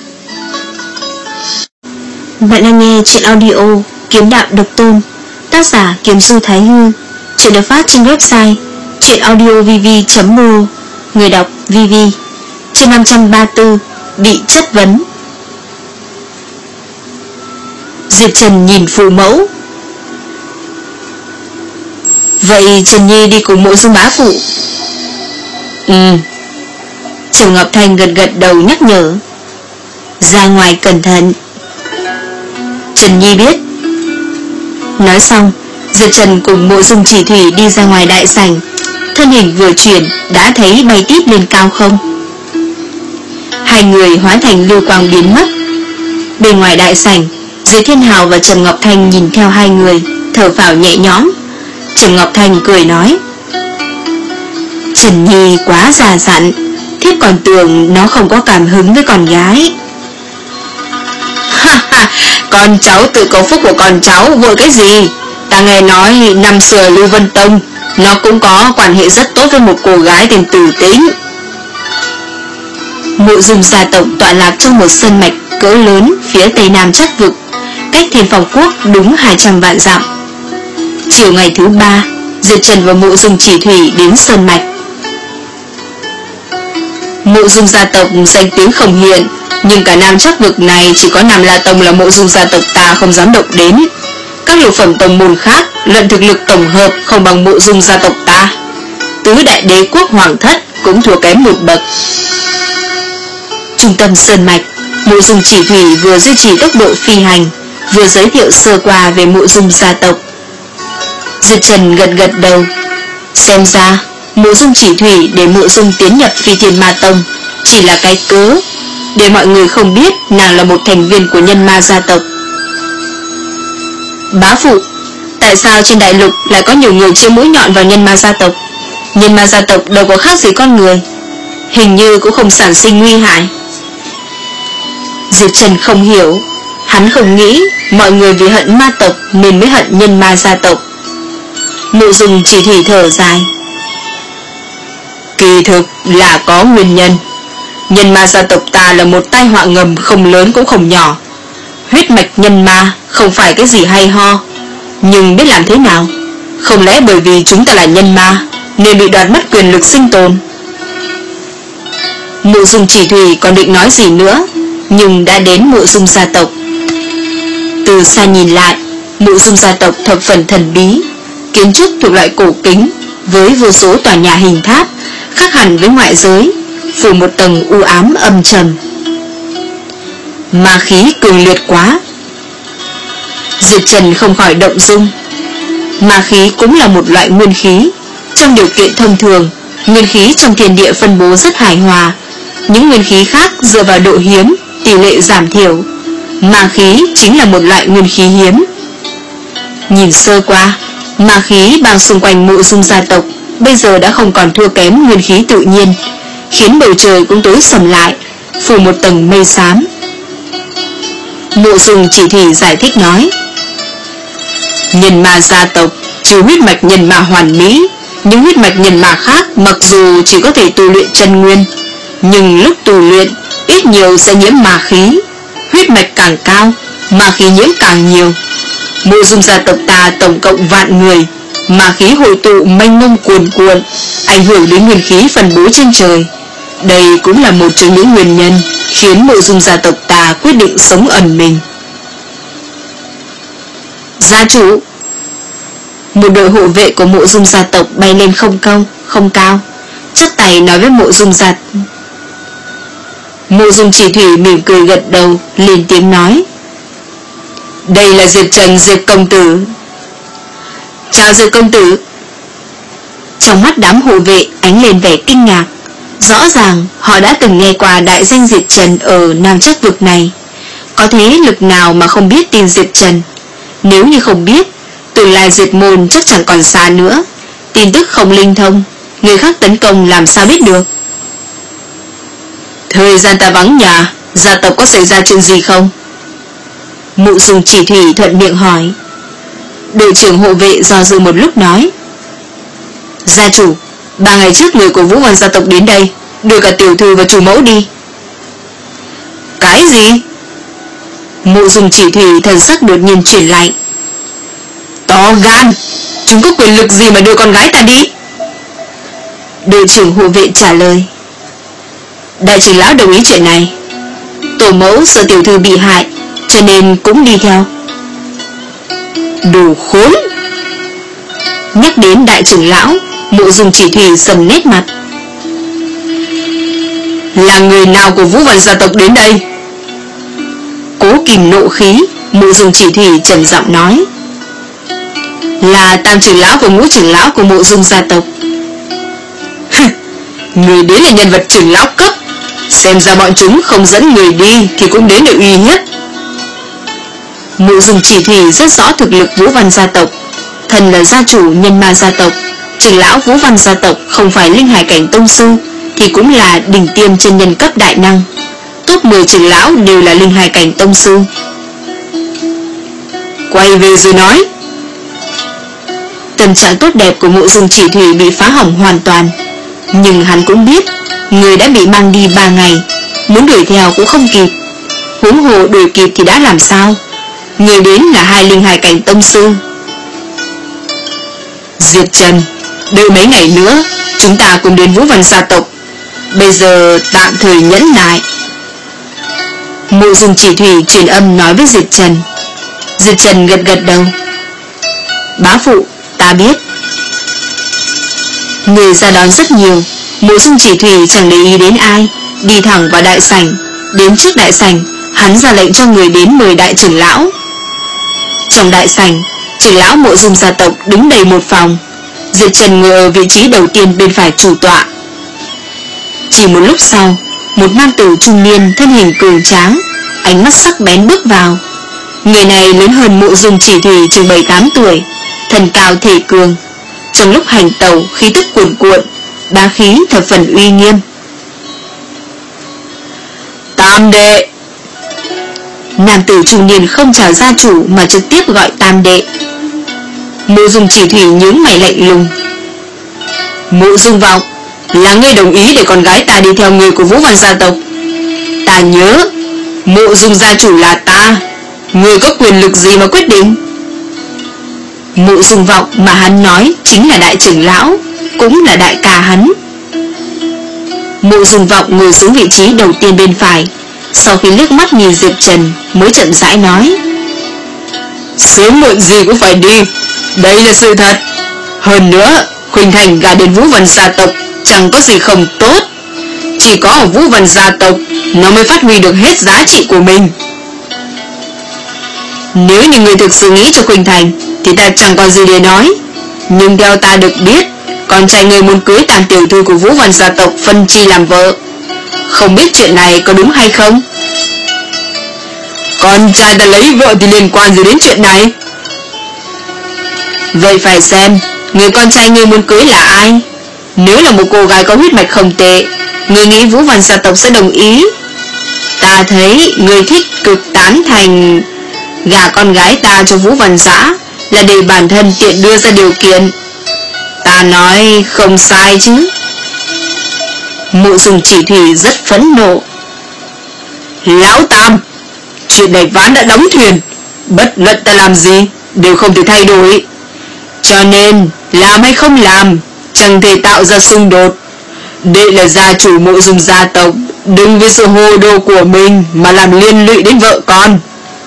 Bạn đang nghe chuyện audio Kiếm Đạo Độc Tôn, tác giả Kiếm Du Thái Hư. Chuyện được phát trên website chuyenaudiovv chấm mô. Người đọc vê vê. Chương năm trăm ba mươi tư. Bị chất vấn. Diệp Trần nhìn phụ mẫu. Vậy Trần Nhi đi cùng Mộ Dung bá phụ? Ừ. Trầm Ngọc Thanh gật gật đầu nhắc nhở. Ra ngoài cẩn thận. Trần Nhi biết. Nói xong, Diệp Trần cùng Mộ Dung Chỉ Thủy đi ra ngoài đại sảnh. Thân hình vừa chuyển đã thấy bay tít lên cao không. Hai người hóa thành lưu quang biến mất. Bên ngoài đại sảnh, Diệp Thiên Hào và Trầm Ngọc Thanh nhìn theo hai người, thở phào nhẹ nhõm. Trầm Ngọc Thanh cười nói: Trần Nhi quá già dặn, thiếp còn tưởng nó không có cảm hứng với con gái. Ha ha, con cháu tự có phúc của con cháu, vội cái gì? Ta nghe nói năm xưa Lưu Vân Tông nó cũng có quan hệ rất tốt với một cô gái tên Từ Tĩnh. Mộ Dung gia tộc tọa lạc trong một sơn mạch cỡ lớn phía tây nam Trắc Vực, cách Thiên Phong Quốc đúng hai trăm vạn dặm. Chiều ngày thứ ba, Diệp Trần và Mộ Dung Chỉ Thủy đến sơn mạch. Mộ Dung gia tộc danh tiếng không hiện, nhưng cả nam Trắc Vực này chỉ có Nam La Tông là Mộ Dung gia tộc ta không dám động đến. Các lục phẩm tông môn khác luận thực lực tổng hợp không bằng Mộ Dung gia tộc ta. Tứ đại đế quốc hoàng thất cũng thua kém một bậc. Trung tâm sơn mạch, Mộ Dung Chỉ Thủy vừa duy trì tốc độ phi hành, vừa giới thiệu sơ qua về Mộ Dung gia tộc. Diệp Trần gật gật đầu. Xem ra Mộ Dung Chỉ Thủy để Mộ Dung tiến nhập Phi Thiên Ma Tông chỉ là cái cớ, để mọi người không biết nàng là một thành viên của Nhân Ma gia tộc. Bá phụ, tại sao trên đại lục lại có nhiều người chĩa mũi nhọn vào Nhân Ma gia tộc? Nhân Ma gia tộc đâu có khác gì con người, hình như cũng không sản sinh nguy hại. Diệp Trần không hiểu. Hắn không nghĩ mọi người vì hận ma tộc nên mới hận Nhân Ma gia tộc. Mộ Dung Chỉ Thủy thở dài. Kỳ thực là có nguyên nhân. Nhân Ma gia tộc ta là một tai họa ngầm không lớn cũng không nhỏ. Huyết mạch nhân ma không phải cái gì hay ho, nhưng biết làm thế nào? Không lẽ bởi vì chúng ta là nhân ma nên bị đoạt mất quyền lực sinh tồn? Mộ Dung Chỉ Thủy còn định nói gì nữa, nhưng đã đến Mộ Dung gia tộc. Từ xa nhìn lại, Mộ Dung gia tộc thập phần thần bí, kiến trúc thuộc loại cổ kính với vô số tòa nhà hình tháp, khác hẳn với ngoại giới, phủ một tầng u ám âm trầm. Ma khí cường liệt quá. Diệp Trần không khỏi động dung. Ma khí cũng là một loại nguyên khí. Trong điều kiện thông thường, nguyên khí trong thiên địa phân bố rất hài hòa. Những nguyên khí khác dựa vào độ hiếm, tỷ lệ giảm thiểu. Ma khí chính là một loại nguyên khí hiếm. Nhìn sơ qua, ma khí bao xung quanh Mộ Dung gia tộc bây giờ đã không còn thua kém nguyên khí tự nhiên, khiến bầu trời cũng tối sầm lại, phủ một tầng mây xám. Mộ Dung Chỉ Thủy giải thích nói: nhân ma gia tộc trừ huyết mạch nhân ma hoàn mỹ, những huyết mạch nhân ma khác mặc dù chỉ có thể tu luyện chân nguyên, nhưng lúc tu luyện ít nhiều sẽ nhiễm ma khí. Huyết mạch càng cao, ma khí nhiễm càng nhiều. Mộ Dung gia tộc ta tổng cộng vạn người, ma khí hội tụ mênh mông cuồn cuộn, ảnh hưởng đến nguyên khí phân bố trên trời. Đây cũng là một trong những nguyên nhân khiến Mộ Dung gia tộc ta quyết định sống ẩn mình. Gia chủ! Một đội hộ vệ của Mộ Dung gia tộc bay lên không cao, không cao, chắp tay nói với Mộ Dung gia. Mộ Dung Chỉ Thủy mỉm cười gật đầu, lên tiếng nói: đây là Diệp Trần, Diệp công tử. Chào Diệp công tử. Trong mắt đám hộ vệ ánh lên vẻ kinh ngạc. Rõ ràng họ đã từng nghe qua đại danh Diệp Trần ở Nam Trắc vực này. Có thế lực nào mà không biết tin Diệp Trần? Nếu như không biết, tương lai Diệp môn chắc chẳng còn xa nữa. Tin tức không linh thông, người khác tấn công làm sao biết được? Thời gian ta vắng nhà, gia tộc có xảy ra chuyện gì không? Mộ Dung Chỉ Thủy thuận miệng hỏi. Đội trưởng hộ vệ do dự một lúc nói: gia chủ, ba ngày trước người của Vũ Văn gia tộc đến đây, đưa cả tiểu thư và chủ mẫu đi. Cái gì? Mộ Dung Chỉ Thủy thần sắc đột nhiên chuyển lạnh. To gan, chúng có quyền lực gì mà đưa con gái ta đi? Đội trưởng hộ vệ trả lời: đại trưởng lão đồng ý chuyện này. Tổ mẫu sợ tiểu thư bị hại, cho nên cũng đi theo. Đồ khốn! Nhắc đến đại trưởng lão, Mộ Dung Chỉ Thủy sầm nét mặt. Là người nào của Vũ Văn gia tộc đến đây? Cố kìm nộ khí, Mộ Dung Chỉ Thủy trầm giọng nói: là tam trưởng lão và ngũ trưởng lão của Mộ Dung gia tộc. Người đến là nhân vật trưởng lão cấp, xem ra bọn chúng không dẫn người đi thì cũng đến để uy hiếp. Mộ Dung Chỉ Thủy rất rõ thực lực Vũ Văn gia tộc. Thần là gia chủ nhân ma gia tộc, trưởng lão Vũ Văn gia tộc không phải linh hải cảnh tông sư thì cũng là đỉnh tiêm chân nhân cấp đại năng. Top mười trưởng lão đều là linh hải cảnh tông sư. Quay về rồi nói. Tâm trạng tốt đẹp của Mộ Dung Chỉ Thủy bị phá hỏng hoàn toàn. Nhưng hắn cũng biết người đã bị mang đi ba ngày, muốn đuổi theo cũng không kịp. Huống hồ đuổi kịp thì đã làm sao? Người đến là hai linh hải cảnh tông sư. Diệp Trần, đợi mấy ngày nữa chúng ta cùng đến Vũ Văn gia tộc. Bây giờ tạm thời nhẫn nại. Mộ Dung Chỉ Thủy truyền âm nói với Diệp Trần. Diệp Trần gật gật đầu. Bá phụ, ta biết. Người ra đón rất nhiều. Mộ Dung Chỉ Thủy chẳng để ý đến ai, đi thẳng vào đại sảnh. Đến trước đại sảnh, hắn ra lệnh cho người đến mời đại trưởng lão. Trong đại sảnh, trưởng lão Mộ Dung gia tộc đứng đầy một phòng. Diệp Trần ngồi ở vị trí đầu tiên bên phải chủ tọa. Chỉ một lúc sau, một nam tử trung niên thân hình cường tráng, ánh mắt sắc bén bước vào. Người này lớn hơn Mộ Dung Chỉ Thủy chừng bảy tám tuổi, thân cao thể cường. Trong lúc hành tẩu khí tức cuồn cuộn, bá khí thập phần uy nghiêm. Tam đệ. Nam tử trung niên không chào gia chủ mà trực tiếp gọi tam đệ. Mộ Dung Chỉ Thủy nhướng mày lạnh lùng. Mộ Dung Vọng, là ngươi đồng ý để con gái ta đi theo người của Vũ Văn gia tộc. Ta nhớ Mộ Dung gia chủ là ta, ngươi có quyền lực gì mà quyết định? Mộ Dung Vọng mà hắn nói chính là đại trưởng lão, cũng là đại ca hắn. Mộ Dung Vọng ngồi xuống vị trí đầu tiên bên phải, sau khi liếc mắt nhìn Diệp Trần mới chậm rãi nói. Sớm muộn gì cũng phải đi, đây là sự thật. Hơn nữa, Khuynh Thành gả đến Vũ Văn gia tộc chẳng có gì không tốt. Chỉ có ở Vũ Văn gia tộc nó mới phát huy được hết giá trị của mình. Nếu như người thực sự nghĩ cho Khuynh Thành thì ta chẳng còn gì để nói. Nhưng theo ta được biết, con trai người muốn cưới Tam tiểu thư của Vũ Văn gia tộc phân chi làm vợ. Không biết chuyện này có đúng hay không? Con trai ta lấy vợ thì liên quan gì đến chuyện này? Vậy phải xem người con trai ngươi muốn cưới là ai. Nếu là một cô gái có huyết mạch không tệ, ngươi nghĩ Vũ Văn gia tộc sẽ đồng ý? Ta thấy người thích cực tán thành gả con gái ta cho Vũ Văn Giã là để bản thân tiện đưa ra điều kiện. Ta nói không sai chứ? Mộ Dung Chỉ Thủy rất phẫn nộ. Lão Tam, chuyện này ván đã đóng thuyền, bất luận ta làm gì đều không thể thay đổi. Cho nên làm hay không làm chẳng thể tạo ra xung đột. Đệ là gia chủ Mộ Dung gia tộc, đừng vì sự hồ đồ của mình mà làm liên lụy đến vợ con.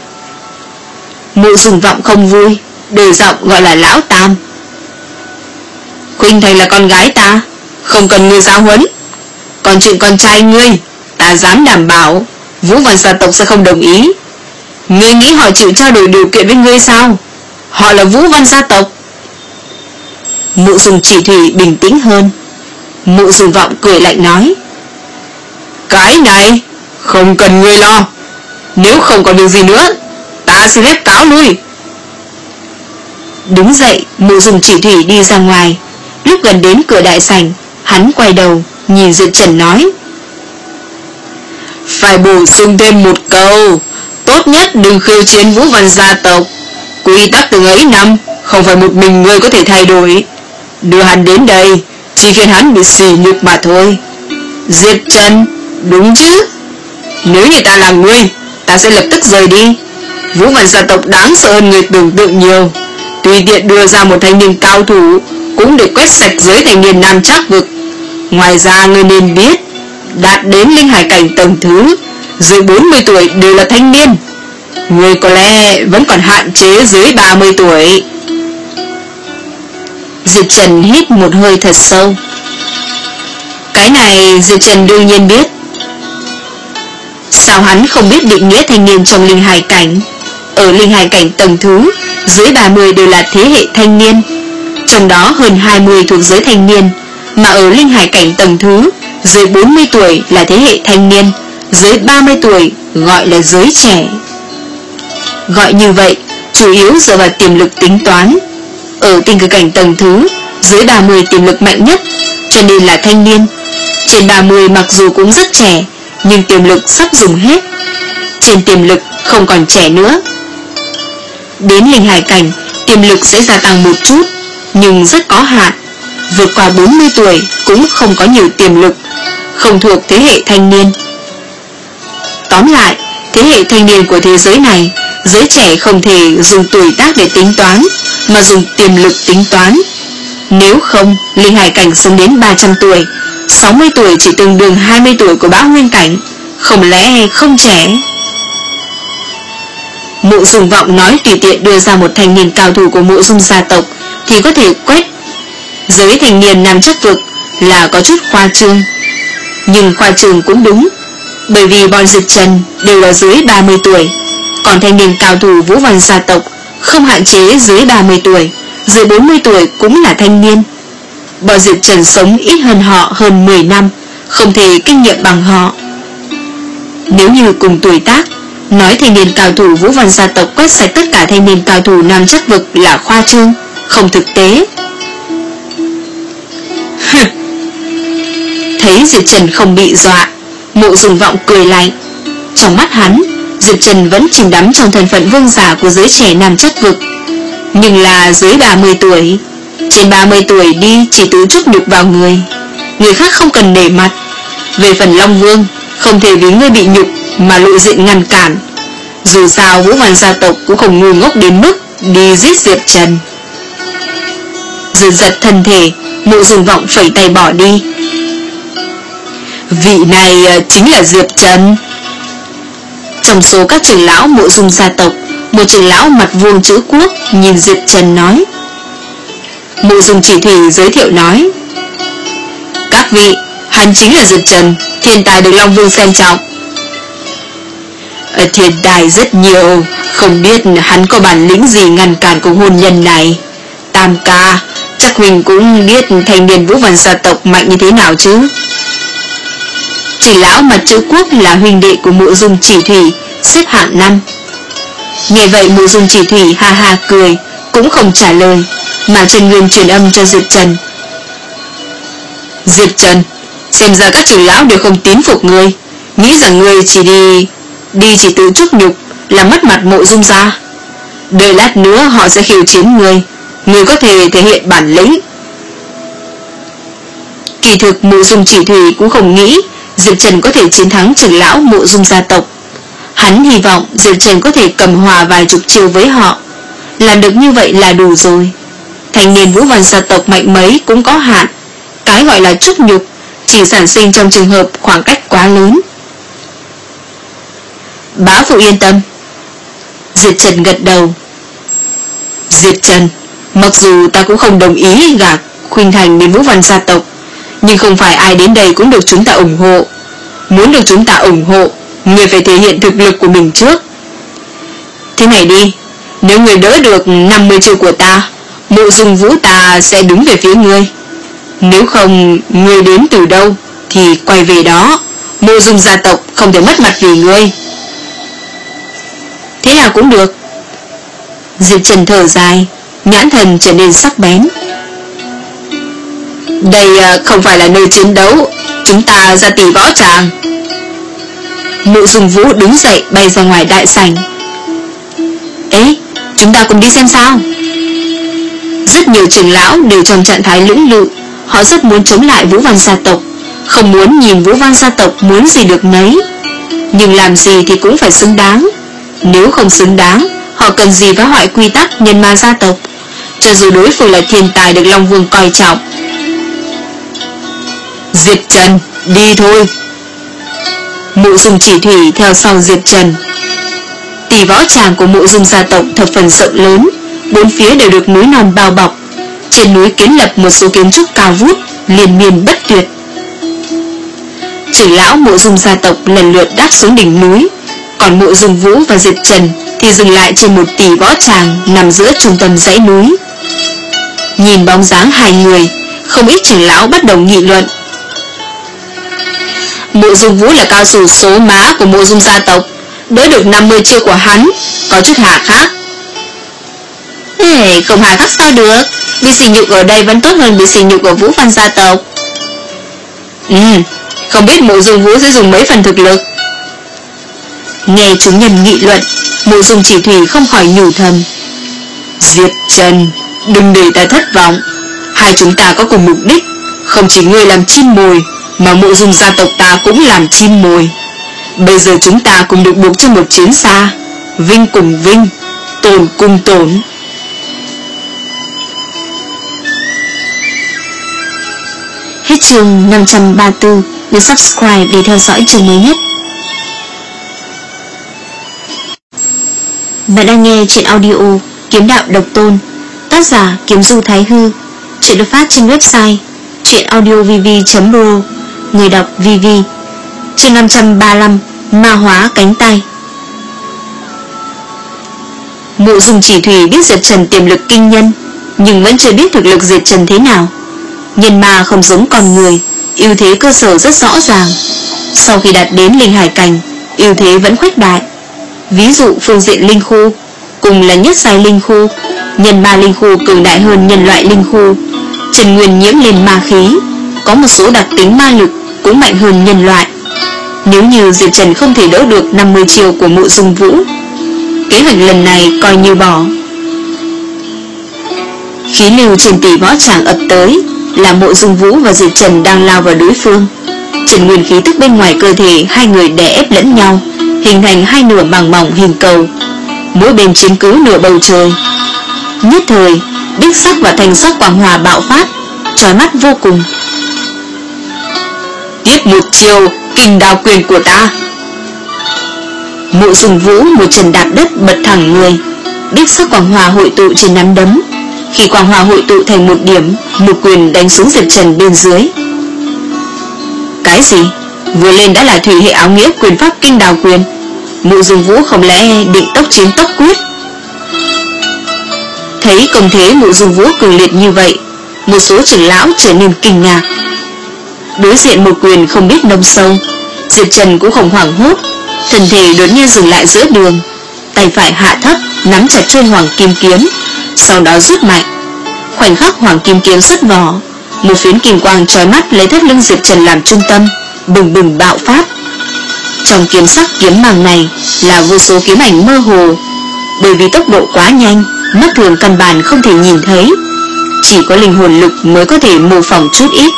Mộ Dung Vọng không vui, đổi giọng gọi là Lão Tam. Khuynh Thành là con gái ta, không cần ngươi giáo huấn. Còn chuyện con trai ngươi, ta dám đảm bảo Vũ Văn gia tộc sẽ không đồng ý. Ngươi nghĩ họ chịu trao đổi điều kiện với ngươi sao? Họ là Vũ Văn gia tộc. Mộ Dung Chỉ Thủy bình tĩnh hơn. Mộ Dung Vọng cười lạnh nói, cái này không cần ngươi lo. Nếu không còn điều gì nữa, ta xin phép cáo lui. Đứng dậy, Mộ Dung Chỉ Thủy đi ra ngoài. Lúc gần đến cửa đại sảnh, hắn quay đầu nhìn Diệp Trần nói, phải bổ sung thêm một câu, tốt nhất đừng khiêu chiến Vũ Văn gia tộc. Quy tắc từ ấy năm không phải một mình ngươi có thể thay đổi. Đưa hắn đến đây chỉ khiến hắn bị sỉ nhục mà thôi. Diệp Trần, đúng chứ? Nếu như ta là ngươi, ta sẽ lập tức rời đi. Vũ Văn gia tộc đáng sợ hơn người tưởng tượng nhiều. Tùy tiện đưa ra một thanh niên cao thủ cũng để quét sạch giới thanh niên nam trác vực. Ngoài ra ngươi nên biết, đạt đến linh hải cảnh tầng thứ dưới bốn mươi tuổi đều là thanh niên. Ngươi có lẽ vẫn còn hạn chế dưới ba mươi tuổi. Diệp Trần hít một hơi thật sâu. Cái này Diệp Trần đương nhiên biết. Sao hắn không biết định nghĩa thanh niên trong linh hải cảnh? Ở linh hải cảnh tầng thứ dưới ba mươi đều là thế hệ thanh niên, trong đó hơn hai mươi thuộc giới thanh niên. Mà ở linh hải cảnh tầng thứ dưới bốn mươi tuổi là thế hệ thanh niên, dưới ba mươi tuổi gọi là giới trẻ. Gọi như vậy chủ yếu dựa vào tiềm lực tính toán. Ở tinh cực cảnh tầng thứ dưới ba mươi tiềm lực mạnh nhất, cho nên là thanh niên. Trên ba mươi mặc dù cũng rất trẻ, nhưng tiềm lực sắp dùng hết. Trên tiềm lực không còn trẻ nữa. Đến linh hải cảnh, tiềm lực sẽ gia tăng một chút, nhưng rất có hạn. Vượt qua bốn mươi tuổi cũng không có nhiều tiềm lực, không thuộc thế hệ thanh niên. Tóm lại, thế hệ thanh niên của thế giới này, giới trẻ không thể dùng tuổi tác để tính toán, mà dùng tiềm lực tính toán. Nếu không, linh hải cảnh sống đến ba trăm tuổi, sáu mươi tuổi chỉ tương đương hai mươi tuổi của bão nguyên cảnh, không lẽ không trẻ? Mộ Dung Vọng nói tùy tiện đưa ra một thanh niên cao thủ của Mộ Dung gia tộc thì có thể quét giới thanh niên nam trác vực là có chút khoa trương. Nhưng khoa trương cũng đúng, bởi vì bọn Diệp Trần đều là dưới ba mươi tuổi, còn thanh niên cao thủ Vũ Văn gia tộc không hạn chế dưới ba mươi tuổi, dưới bốn mươi tuổi cũng là thanh niên. Bọn Diệp Trần sống ít hơn họ hơn mười năm, không thể kinh nghiệm bằng họ. Nếu như cùng tuổi tác, nói thanh niên cao thủ Vũ Văn gia tộc quét sạch tất cả thanh niên cao thủ nam trác vực là khoa trương, không thực tế. Thấy Diệp Trần không bị dọa, Mộ Dung Vọng cười lạnh. Trong mắt hắn, Diệp Trần vẫn chìm đắm trong thân phận vương giả của giới trẻ nam trác vực, nhưng là dưới ba mươi tuổi. Trên ba mươi tuổi đi chỉ tự chút nhục vào người, người khác không cần nể mặt. Về phần Long Vương, không thể vì ngươi bị nhục mà lộ diện ngăn cản. Dù sao Vũ Văn gia tộc cũng không ngu ngốc đến mức đi giết Diệp Trần. Giật giật thân thể, Mộ Dung Vọng phẩy tay bỏ đi. Vị này chính là Diệp Trần. Trong số các trưởng lão Mộ Dung gia tộc, một trưởng lão mặt vuông chữ quốc nhìn Diệp Trần nói. Mộ Dung Chỉ Thủy giới thiệu nói, các vị Hắn chính là Diệp Trần, thiên tài được Long Vương xem trọng. Thiên tài rất nhiều, không biết hắn có bản lĩnh gì ngăn cản cuộc hôn nhân này. Tam ca, chắc huynh cũng biết thanh niên Vũ Văn gia tộc mạnh như thế nào chứ. Chỉ lão Mặt Chữ Quốc là huynh đệ của Mộ Dung Chỉ Thủy, xếp hạng năm. Nghe vậy Mộ Dung Chỉ Thủy ha ha cười, cũng không trả lời, mà Trần Nguyên truyền âm cho Diệp Trần. Diệp Trần, xem ra các trưởng lão đều không tín phục ngươi, nghĩ rằng ngươi chỉ đi đi chỉ tự chuốc nhục, làm mất mặt Mộ Dung gia. Đợi lát nữa họ sẽ khiêu chiến ngươi, ngươi có thể thể hiện bản lĩnh. Kỳ thực Mộ Dung Chỉ Thủy cũng không nghĩ Diệp Trần có thể chiến thắng trưởng lão Mộ Dung gia tộc. Hắn hy vọng Diệp Trần có thể cầm hòa vài chục chiêu với họ. Làm được như vậy là đủ rồi. Thanh niên Vũ Văn gia tộc mạnh mấy cũng có hạn. Cái gọi là chuốc nhục chỉ sản sinh trong trường hợp khoảng cách quá lớn. Bá phụ yên tâm. Diệp Trần gật đầu. Diệp Trần, mặc dù ta cũng không đồng ý gả Khuynh Thành đến Vũ Văn gia tộc, nhưng không phải ai đến đây cũng được chúng ta ủng hộ. Muốn được chúng ta ủng hộ, người phải thể hiện thực lực của mình trước. Thế này đi, nếu người đỡ được năm mươi chiêu của ta, Mộ Dung Vũ ta sẽ đứng về phía ngươi. Nếu không, ngươi đến từ đâu thì quay về đó. Mộ Dung gia tộc không thể mất mặt vì ngươi. Thế nào cũng được. Diệp Trần thở dài, nhãn thần trở nên sắc bén. Đây không phải là nơi chiến đấu, chúng ta ra tỷ võ tràng. Mộ Dung Vũ đứng dậy bay ra ngoài đại sảnh. Ê, chúng ta cùng đi xem sao. Rất nhiều trưởng lão đều trong trạng thái lưỡng lự. Họ rất muốn chống lại Vũ Văn gia tộc, không muốn nhìn Vũ Văn gia tộc muốn gì được nấy. Nhưng làm gì thì cũng phải xứng đáng. Nếu không xứng đáng, họ cần gì phá hoại quy tắc nhân ma gia tộc, cho dù đối phương là thiên tài được Long Vương coi trọng. Diệp Trần, đi thôi. Mộ Dung Chỉ Thủy theo sau Diệp Trần. Tỷ võ tràng của Mộ Dung gia tộc thập phần rộng lớn, bốn phía đều được núi non bao bọc. Trên núi kiến lập một số kiến trúc cao vút, liên miên bất tuyệt. Trưởng lão Mộ Dung gia tộc lần lượt đáp xuống đỉnh núi, còn Mộ Dung Vũ và Diệp Trần thì dừng lại trên một tỷ võ tràng nằm giữa trung tâm dãy núi. Nhìn bóng dáng hai người, không ít trưởng lão bắt đầu nghị luận. Mộ Dung Vũ là cao thủ số má của Mộ Dung gia tộc, đỡ được năm mươi chiêu của hắn, có chút hà khắc. Ê, không hà khắc sao được, bị sỉ nhục ở đây vẫn tốt hơn bị sỉ nhục ở Vũ Văn gia tộc. Ừ, không biết Mộ Dung Vũ sẽ dùng mấy phần thực lực. Nghe chúng nhân nghị luận, Mộ Dung Chỉ Thủy không khỏi nhủ thầm. Diệp Trần, đừng để ta thất vọng. Hai chúng ta có cùng mục đích, không chỉ ngươi làm chim mồi, mà Mộ Dung gia tộc ta cũng làm chim mồi. Bây giờ chúng ta cùng được buộc trong một chiến xa, vinh cùng vinh, tổn cùng tổn. Hết chương năm trăm ba mươi tư. Nhớ subscribe để theo dõi chương mới nhất. Bạn đang nghe chuyện audio Kiếm Đạo Độc Tôn, tác giả Kiếm Du Thái Hư. Chuyện được phát trên website truyện audio v v chấm pro. Người đọc vê vê. Chương năm trăm ba mươi lăm. Ma hóa cánh tay. Mộ Dung Chỉ Thủy biết Diệp Trần tiềm lực kinh nhân, nhưng vẫn chưa biết thực lực Diệp Trần thế nào. Nhân ma không giống con người, ưu thế cơ sở rất rõ ràng. Sau khi đạt đến linh hải cảnh, ưu thế vẫn khuếch đại. Ví dụ phương diện linh khu, cùng là nhất giai linh khu, nhân ma linh khu cường đại hơn nhân loại linh khu. Trần Nguyên nhiễm lên ma khí, có một số đặc tính ma lực cũng mạnh hơn nhân loại. Nếu như Diệp Trần không thể đỡ được năm mươi chiêu của Mộ Dung Vũ, kế hoạch lần này coi như bỏ. Khí lưu trên tỷ võ tràng ập tới, là Mộ Dung Vũ và Diệp Trần đang lao vào đối phương. Trần Nguyên khí tức bên ngoài cơ thể hai người đè ép lẫn nhau, hình thành hai nửa màng mỏng hình cầu, mỗi bên chiếm cứ nửa bầu trời. Nhất thời, bích sắc và thanh sắc quang hòa bạo phát, chói mắt vô cùng. Tiếp một chiều kình đao quyền của ta. Mộ Dung Vũ một chân đạp đất bật thẳng người, bích sắc quang hòa hội tụ trên nắm đấm. Khi quang hòa hội tụ thành một điểm, một quyền đánh xuống Diệp Trần bên dưới. Cái gì? Vừa lên đã là thủy hệ áo nghĩa quyền pháp kinh đào quyền. Mộ Dung Vũ không lẽ định tốc chiến tốc quyết? Thấy công thế Mộ Dung Vũ cường liệt như vậy, một số trưởng lão trở nên kinh ngạc. Đối diện một quyền không biết nông sâu, Diệp Trần cũng không hoảng hốt, thân thể đột nhiên dừng lại giữa đường, tay phải hạ thấp nắm chặt chuôi hoàng kim kiếm, sau đó rút mạnh. Khoảnh khắc hoàng kim kiếm xuất vỏ, một phiến kim quang chói mắt lấy thắt lưng Diệp Trần làm trung tâm, bừng bừng bạo phát. Trong kiếm sắc kiếm màng này là vô số kiếm ảnh mơ hồ, bởi vì tốc độ quá nhanh, mắt thường căn bản không thể nhìn thấy, chỉ có linh hồn lực mới có thể mô phỏng chút ít.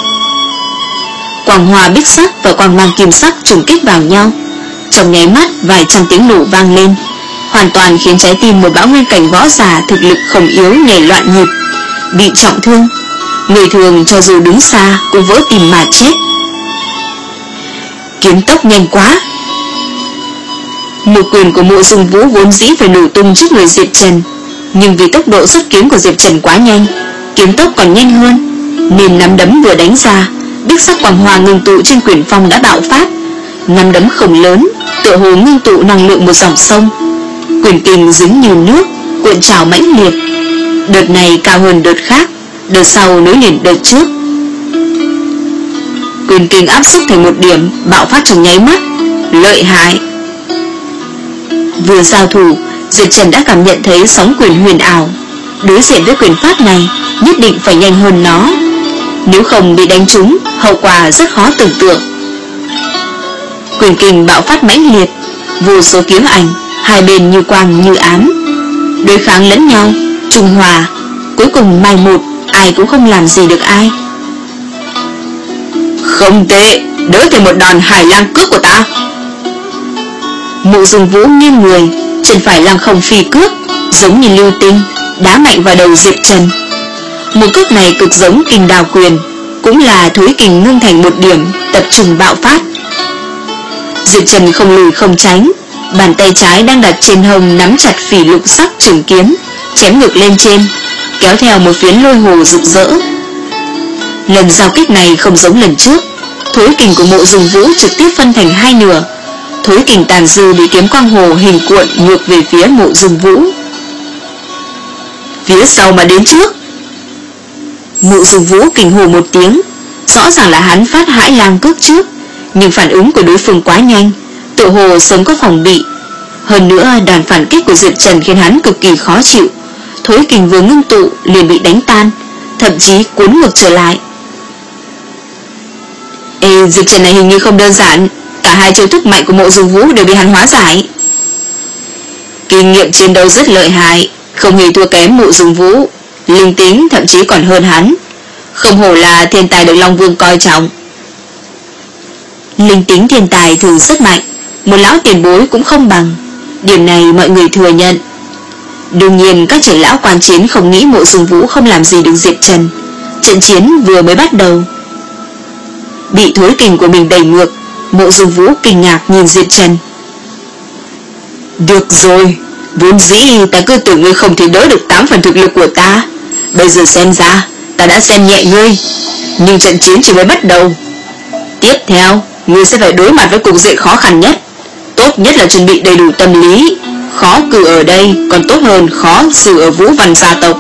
Quang hoa bích sắc và quang mang kim sắc trùng kích vào nhau, trong nháy mắt vài trăm tiếng nổ vang lên, hoàn toàn khiến trái tim một bão nguyên cảnh võ giả thực lực không yếu nhảy loạn nhịp, bị trọng thương. Người thường cho dù đứng xa cũng vỡ tim mà chết. Kiếm tốc nhanh quá. Một quyền của Mộ Dung Vũ vốn dĩ phải nổ tung trước người Diệp Trần, nhưng vì tốc độ xuất kiếm của Diệp Trần quá nhanh, kiếm tốc còn nhanh hơn, nên nắm đấm vừa đánh ra, bích sắc quang hoa ngưng tụ trên quyền phong đã bạo phát. Nắm đấm không lớn, tựa hồ ngưng tụ năng lượng một dòng sông, quyền kình dính như nước, cuộn trào mãnh liệt. Đợt này cao hơn đợt khác, đợt sau nối liền đợt trước. Quyền kình áp xúc thành một điểm, bạo phát trong nháy mắt, lợi hại. Vừa giao thủ, Diệp Trần đã cảm nhận thấy sóng quyền huyền ảo. Đối diện với quyền pháp này, nhất định phải nhanh hơn nó, nếu không bị đánh trúng, hậu quả rất khó tưởng tượng. Quyền kình bạo phát mãnh liệt, vô số kiếm ảnh, hai bên như quang như ám, đối kháng lẫn nhau, trung hòa, cuối cùng mai một, ai cũng không làm gì được ai. Không tệ, đỡ thêm một đòn hải lang cước của ta. Mộ Dung Vũ nghiêng người, chân phải lăng không phi cước, giống như lưu tinh, đá mạnh vào đầu Diệp Trần. Một cước này cực giống kình đào quyền, cũng là thối kình ngưng thành một điểm, tập trung bạo phát. Diệp Trần không lùi không tránh, bàn tay trái đang đặt trên hông nắm chặt phỉ lục sắc trường kiếm, chém ngược lên trên, kéo theo một phiến lôi hồ rực rỡ. Lần giao kích này không giống lần trước, thối kình của Mộ Dung Vũ trực tiếp phân thành hai nửa, thối kình tàn dư bị kiếm quang hồ hình cuộn ngược về phía Mộ Dung Vũ. Phía sau mà đến trước. Mộ Dung Vũ kinh hồ một tiếng, rõ ràng là hắn phát hải lang cước trước, nhưng phản ứng của đối phương quá nhanh, tự hồ sớm có phòng bị. Hơn nữa đòn phản kích của Diệp Trần khiến hắn cực kỳ khó chịu, thối kình vừa ngưng tụ liền bị đánh tan, thậm chí cuốn ngược trở lại. Ê, Diệp Trần này hình như không đơn giản, cả hai chiêu thức mạnh của Mộ Dung Vũ đều bị hắn hóa giải. Kinh nghiệm chiến đấu rất lợi hại, không hề thua kém Mộ Dung Vũ, linh tính thậm chí còn hơn hắn, không hổ là thiên tài được Long Vương coi trọng. Linh tính thiên tài thường rất mạnh, một lão tiền bối cũng không bằng, điểm này mọi người thừa nhận. Đương nhiên các trưởng lão quan chiến không nghĩ Mộ Dung Vũ không làm gì được Diệp Trần. Trận chiến vừa mới bắt đầu, bị thối kình của mình đẩy ngược, Mộ Dung Vũ kinh ngạc nhìn Diệp Trần. Được rồi, vốn dĩ ta cứ tưởng ngươi không thể đỡ được tám phần thực lực của ta, bây giờ xem ra ta đã xem nhẹ ngươi, nhưng trận chiến chỉ mới bắt đầu. Tiếp theo ngươi sẽ phải đối mặt với cục diện khó khăn nhất, tốt nhất là chuẩn bị đầy đủ tâm lý. Khó cử ở đây còn tốt hơn khó xử ở Vũ Văn gia tộc.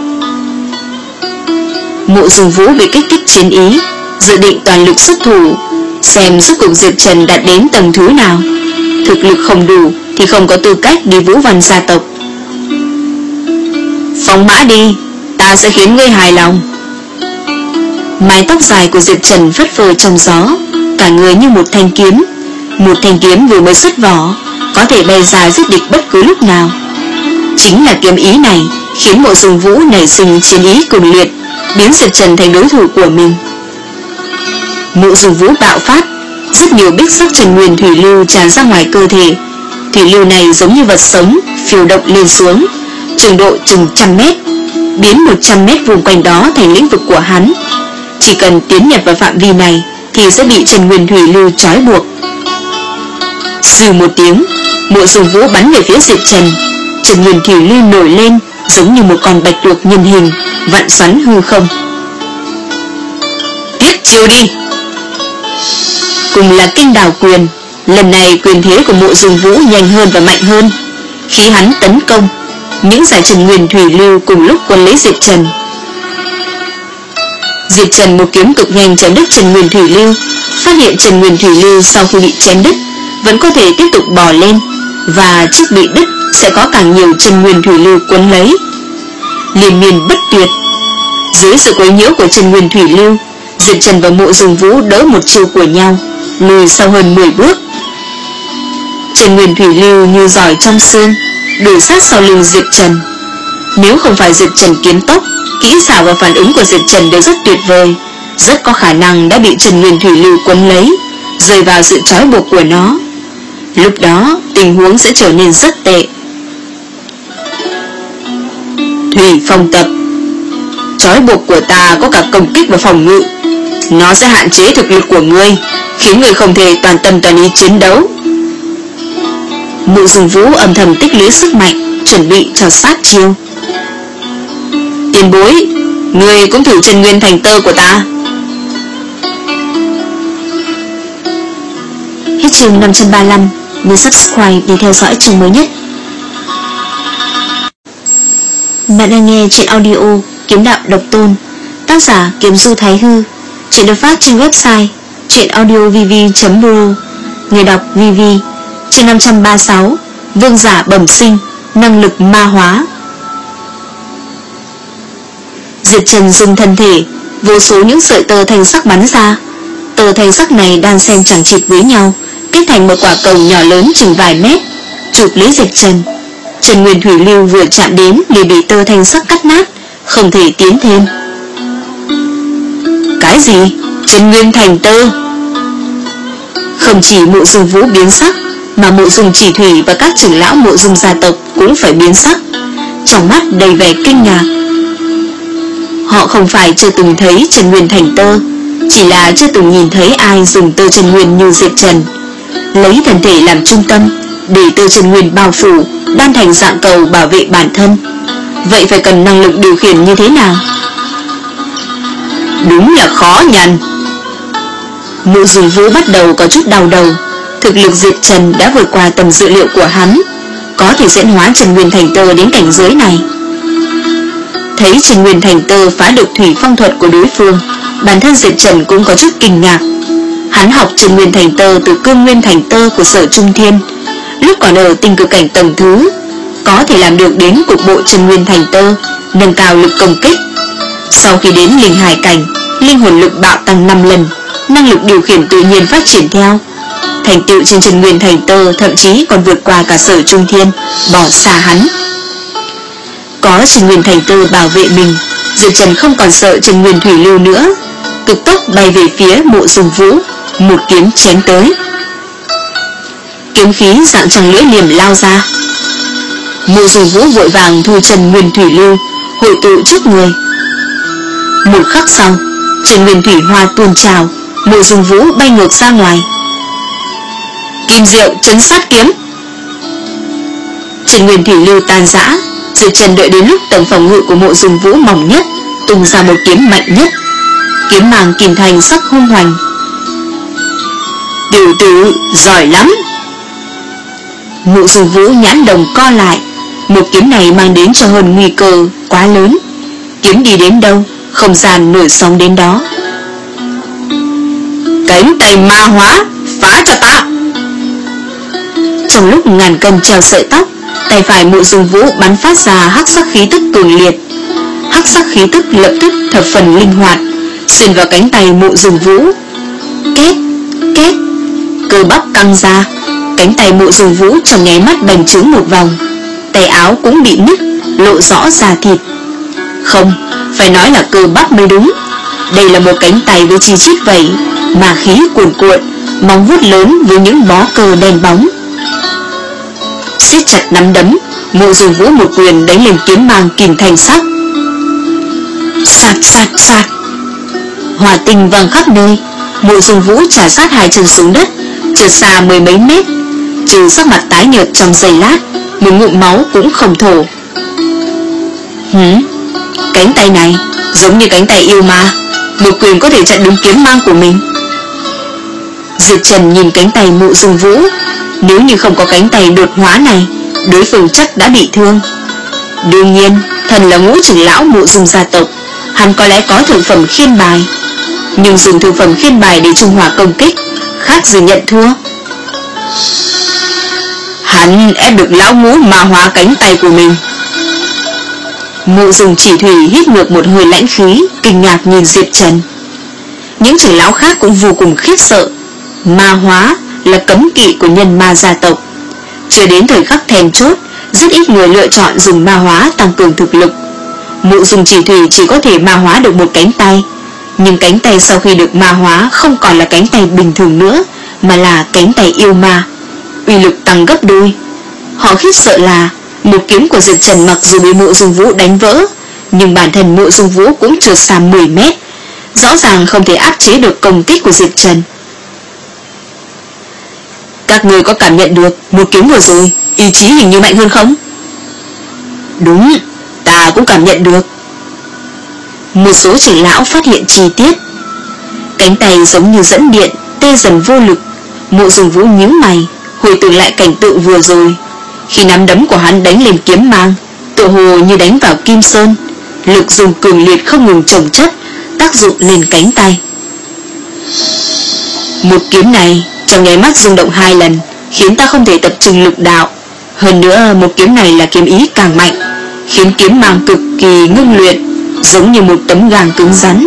Mộ Dung Vũ bị kích thích chiến ý, dự định toàn lực xuất thủ, xem rốt cuộc Diệp Trần đạt đến tầng thứ nào. Thực lực không đủ thì không có tư cách đi Vũ Văn gia tộc. Phóng mã đi, ta sẽ khiến ngươi hài lòng. Mái tóc dài của Diệp Trần phất phơ trong gió, cả người như một thanh kiếm. Một thanh kiếm vừa mới xuất vỏ, có thể bay ra giết địch bất cứ lúc nào. Chính là kiếm ý này khiến Mộ Dung Vũ nảy sinh chiến ý cuồng liệt, biến Diệp Trần thành đối thủ của mình. Mộ Dung Vũ bạo phát, rất nhiều bích sắc trần nguyên thủy lưu tràn ra ngoài cơ thể. Thủy lưu này giống như vật sống, phiêu động lên xuống, trường độ chừng trăm mét, biến một trăm mét vùng quanh đó thành lĩnh vực của hắn. Chỉ cần tiến nhập vào phạm vi này thì sẽ bị trần nguyên thủy lưu trói buộc. Dừ một tiếng, Mộ Dung Vũ bắn về phía Diệp Trần. Trần nguyên thủy lưu nổi lên, giống như một con bạch tuộc nhân hình, vặn xoắn hư không. Tiếp chiêu đi. Cùng là kinh đào quyền, lần này quyền thế của Mộ Dung Vũ nhanh hơn và mạnh hơn. Khi hắn tấn công, những giải Trần Nguyên Thủy Lưu cùng lúc quấn lấy Diệp Trần. Diệp Trần một kiếm cực nhanh chém đứt Trần Nguyên Thủy Lưu, phát hiện Trần Nguyên Thủy Lưu sau khi bị chém đứt vẫn có thể tiếp tục bò lên, và trước bị đứt sẽ có càng nhiều Trần Nguyên Thủy Lưu quấn lấy, liên miên bất tuyệt. Dưới sự quấy nhiễu của Trần Nguyên Thủy Lưu, Diệp Trần và Mộ Dung Vũ đỡ một chiêu của nhau, lùi sau hơn mười bước. Trần Nguyên Thủy Lưu như giỏi trong xương, đuổi sát sau lưng Diệp Trần. Nếu không phải Diệp Trần kiếm tốc, kỹ xảo và phản ứng của Diệp Trần đều rất tuyệt vời, rất có khả năng đã bị Trần Nguyên Thủy Lưu quấn lấy, rơi vào sự trói buộc của nó. Lúc đó tình huống sẽ trở nên rất tệ. Thủy Phong tập. Trói buộc của ta có cả công kích và phòng ngự, nó sẽ hạn chế thực lực của ngươi, khiến ngươi không thể toàn tâm toàn ý chiến đấu. Mộ Dung Vũ âm thầm tích lũy sức mạnh, chuẩn bị cho sát chiêu. Tiền bối, ngươi cũng thử Trần Nguyên thành tơ của ta. Hết chương năm trăm ba mươi lăm. Nhớ subscribe để theo dõi chương mới nhất. Bạn đang nghe truyện audio Kiếm Đạo Độc Tôn, tác giả Kiếm Du Thái Hư. Truyện được phát trên website truyệnaudiovv chấm ro. Người đọc vê vê. Chương năm trăm ba mươi sáu. Vương giả bẩm sinh, năng lực ma hóa. Diệp Trần dùng thân thể, vô số những sợi tơ thanh sắc bắn ra. Tơ thanh sắc này đan xen chẳng chịt với nhau, kết thành một quả cầu nhỏ lớn chừng vài mét, chụp lấy Diệp Trần. Trần Nguyên Thủy Lưu vừa chạm đến liền bị tơ thanh sắc cắt nát, không thể tiến thêm. Cái gì? Trần Nguyên thành tơ? Không chỉ Mộ Dung Vũ biến sắc, mà Mộ Dung Chỉ Thủy và các trưởng lão Mộ Dung gia tộc cũng phải biến sắc, trong mắt đầy vẻ kinh ngạc. Họ không phải chưa từng thấy Trần Nguyên thành tơ, chỉ là chưa từng nhìn thấy ai dùng tơ Trần Nguyên như Diệp Trần, lấy thân thể làm trung tâm, để tơ Trần Nguyên bao phủ, đan thành dạng cầu bảo vệ bản thân. Vậy phải cần năng lực điều khiển như thế nào? Đúng là khó nhằn. Mộ Dung Vũ bắt đầu có chút đau đầu. Thực lực Diệp Trần đã vượt qua tầm dự liệu của hắn, có thể diễn hóa Trần Nguyên thành tơ đến cảnh giới này. Thấy Trần Nguyên thành tơ phá được thủy phong thuật của đối phương, bản thân Diệp Trần cũng có chút kinh ngạc. Hắn học Trần Nguyên thành tơ từ Cương Nguyên thành tơ của Sở Trung Thiên, lúc còn ở tinh cực cảnh tầng thứ, có thể làm được đến cục bộ Trần Nguyên thành tơ, nâng cao lực công kích. Sau khi đến linh hải cảnh, linh hồn lực bạo tăng năm lần, năng lực điều khiển tự nhiên phát triển theo. Thành tựu trên Trần Nguyên thành tơ thậm chí còn vượt qua cả Sở Trung Thiên, bỏ xa hắn. Có Trần Nguyên thành tơ bảo vệ mình, Diệp Trần không còn sợ Trần Nguyên Thủy Lưu nữa, cực tốc bay về phía Mộ Dung Vũ, một kiếm chém tới. Kiếm khí dạng trăng lưỡi liềm lao ra. Mộ Dung Vũ vội vàng thu Trần Nguyên Thủy Lưu, hội tụ trước người. Một khắc sau, Trần Nguyên Thủy Hoa tuôn trào, Mộ Dung Vũ bay ngược ra ngoài. Kim Diệu trấn sát kiếm. Trần Nguyên Thủy Lưu tan rã. Diệp Trần đợi đến lúc tầng phòng ngự của Mộ Dung Vũ mỏng nhất, tung ra một kiếm mạnh nhất. Kiếm màng kìm thành sắc hung hoành. Tiểu tử giỏi lắm. Mộ Dung Vũ nhãn đồng co lại. Một kiếm này mang đến cho hơn nguy cơ quá lớn. Kiếm đi đến đâu, không gian nổi sóng đến đó. Cánh tay ma hóa, phá cho ta. Trong lúc ngàn cân treo sợi tóc, tay phải Mộ Dung Vũ bắn phát ra hắc sắc khí tức cường liệt. Hắc sắc khí tức lập tức thập phần linh hoạt, xuyên vào cánh tay Mộ Dung Vũ. Két, két, cơ bắp căng ra, cánh tay Mộ Dung Vũ trong nháy mắt bành trướng một vòng, tay áo cũng bị nứt, lộ rõ da thịt. Không, phải nói là cơ bắp mới đúng. Đây là một cánh tay với chi chít vảy, mà khí cuồn cuộn, móng vuốt lớn với những bó cơ đen bóng. Siết chặt nắm đấm, Mộ Dung Vũ một quyền đánh lên kiếm mang kìm thành sắc. Sạt sạt sạt, hỏa tinh vang khắp nơi. Mộ Dung Vũ trả sát hai chân xuống đất, trượt xa mười mấy mét, trừ sắc mặt tái nhợt trong giây lát, một ngụm máu cũng không thổ. Hử? Cánh tay này giống như cánh tay yêu ma, một quyền có thể chặn đúng kiếm mang của mình. Diệp Trần nhìn cánh tay Mộ Dung Vũ. Nếu như không có cánh tay đột hóa này, đối phương chắc đã bị thương. Đương nhiên, thần là ngũ trưởng lão Mộ Dung gia tộc, hắn có lẽ có thượng phẩm khiên bài, nhưng dùng thượng phẩm khiên bài để trung hòa công kích khác gì nhận thua. Hắn ép được lão ngũ ma hóa cánh tay của mình. Mộ Dung Chỉ Thủy hít ngược một hơi lãnh khí, kinh ngạc nhìn Diệp Trần. Những trưởng lão khác cũng vô cùng khiếp sợ. Ma hóa là cấm kỵ của nhân ma gia tộc. Chưa đến thời khắc then chốt, rất ít người lựa chọn dùng ma hóa tăng cường thực lực. Mộ Dung Chỉ Thủy chỉ có thể ma hóa được một cánh tay, nhưng cánh tay sau khi được ma hóa không còn là cánh tay bình thường nữa, mà là cánh tay yêu ma, uy lực tăng gấp đôi. Họ khiếp sợ là một kiếm của Diệp Trần mặc dù bị Mộ Dung Vũ đánh vỡ, nhưng bản thân Mộ Dung Vũ cũng trượt xa mười mét, rõ ràng không thể áp chế được công kích của Diệp Trần. Các người có cảm nhận được một kiếm vừa rồi ý chí hình như mạnh hơn không? Đúng, ta cũng cảm nhận được. Một số trưởng lão phát hiện chi tiết. Cánh tay giống như dẫn điện, tê dần vô lực. Mộ Dung Vũ nhíu mày, hồi tưởng lại cảnh tượng vừa rồi. Khi nắm đấm của hắn đánh lên kiếm mang, tựa hồ như đánh vào kim sơn, lực dùng cường liệt không ngừng chồng chất, tác dụng lên cánh tay. Một kiếm này trong nháy mắt rung động hai lần, khiến ta không thể tập trung lực đạo. Hơn nữa một kiếm này là kiếm ý càng mạnh, khiến kiếm mang cực kỳ ngưng luyện, giống như một tấm gang cứng rắn.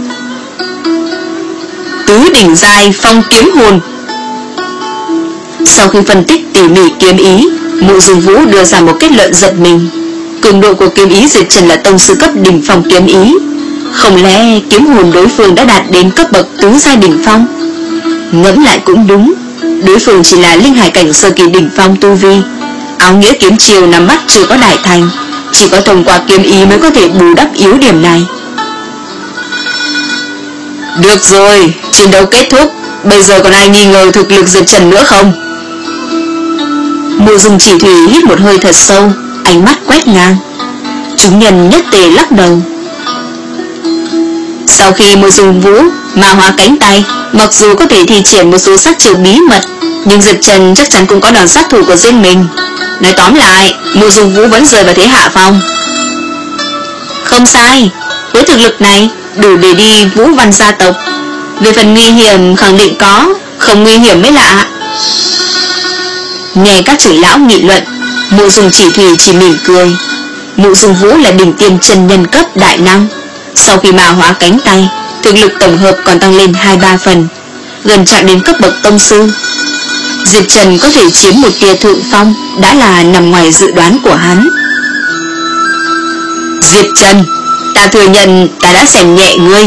Tứ đỉnh giai phong kiếm hồn. Sau khi phân tích tỉ mỉ kiếm ý, Mộ Dung Vũ đưa ra một kết luận giật mình. Cường độ của kiếm ý Diệp Trần là tông sư cấp đỉnh phong kiếm ý. Không lẽ kiếm hồn đối phương đã đạt đến cấp bậc tứ giai đỉnh phong? Ngẫm lại cũng đúng, đối phương chỉ là linh hải cảnh sơ kỳ đỉnh phong tu vi. Áo nghĩa kiếm chiều nắm mắt chưa có đại thành, chỉ có thông qua kiếm ý mới có thể bù đắp yếu điểm này. Được rồi, chiến đấu kết thúc. Bây giờ còn ai nghi ngờ thực lực Diệp Trần nữa không? Mộ Dung Chỉ Thủy hít một hơi thật sâu, ánh mắt quét ngang. Chúng nhân nhất tề lắc đầu. Sau khi Mộ Dung Vũ ma hóa cánh tay, mặc dù có thể thi triển một số sát chiêu bí mật, nhưng Diệp Trần chắc chắn cũng có đòn sát thủ của riêng mình. Nói tóm lại, Mộ Dung Vũ vẫn rơi vào thế hạ phong. Không sai, với thực lực này đủ để đi Vũ Văn gia tộc. Về phần nguy hiểm khẳng định có, không nguy hiểm mới lạ. Nghe các trưởng lão nghị luận, Mộ Dung Chỉ Thủy chỉ mỉm cười. Mộ Dung Vũ là đỉnh tiêm chân nhân cấp đại năng, sau khi ma hóa cánh tay, thực lực tổng hợp còn tăng lên hai ba phần, gần chạm đến cấp bậc tông sư. Diệp Trần có thể chiếm một tia thượng phong đã là nằm ngoài dự đoán của hắn. Diệp Trần, ta thừa nhận ta đã xem nhẹ ngươi.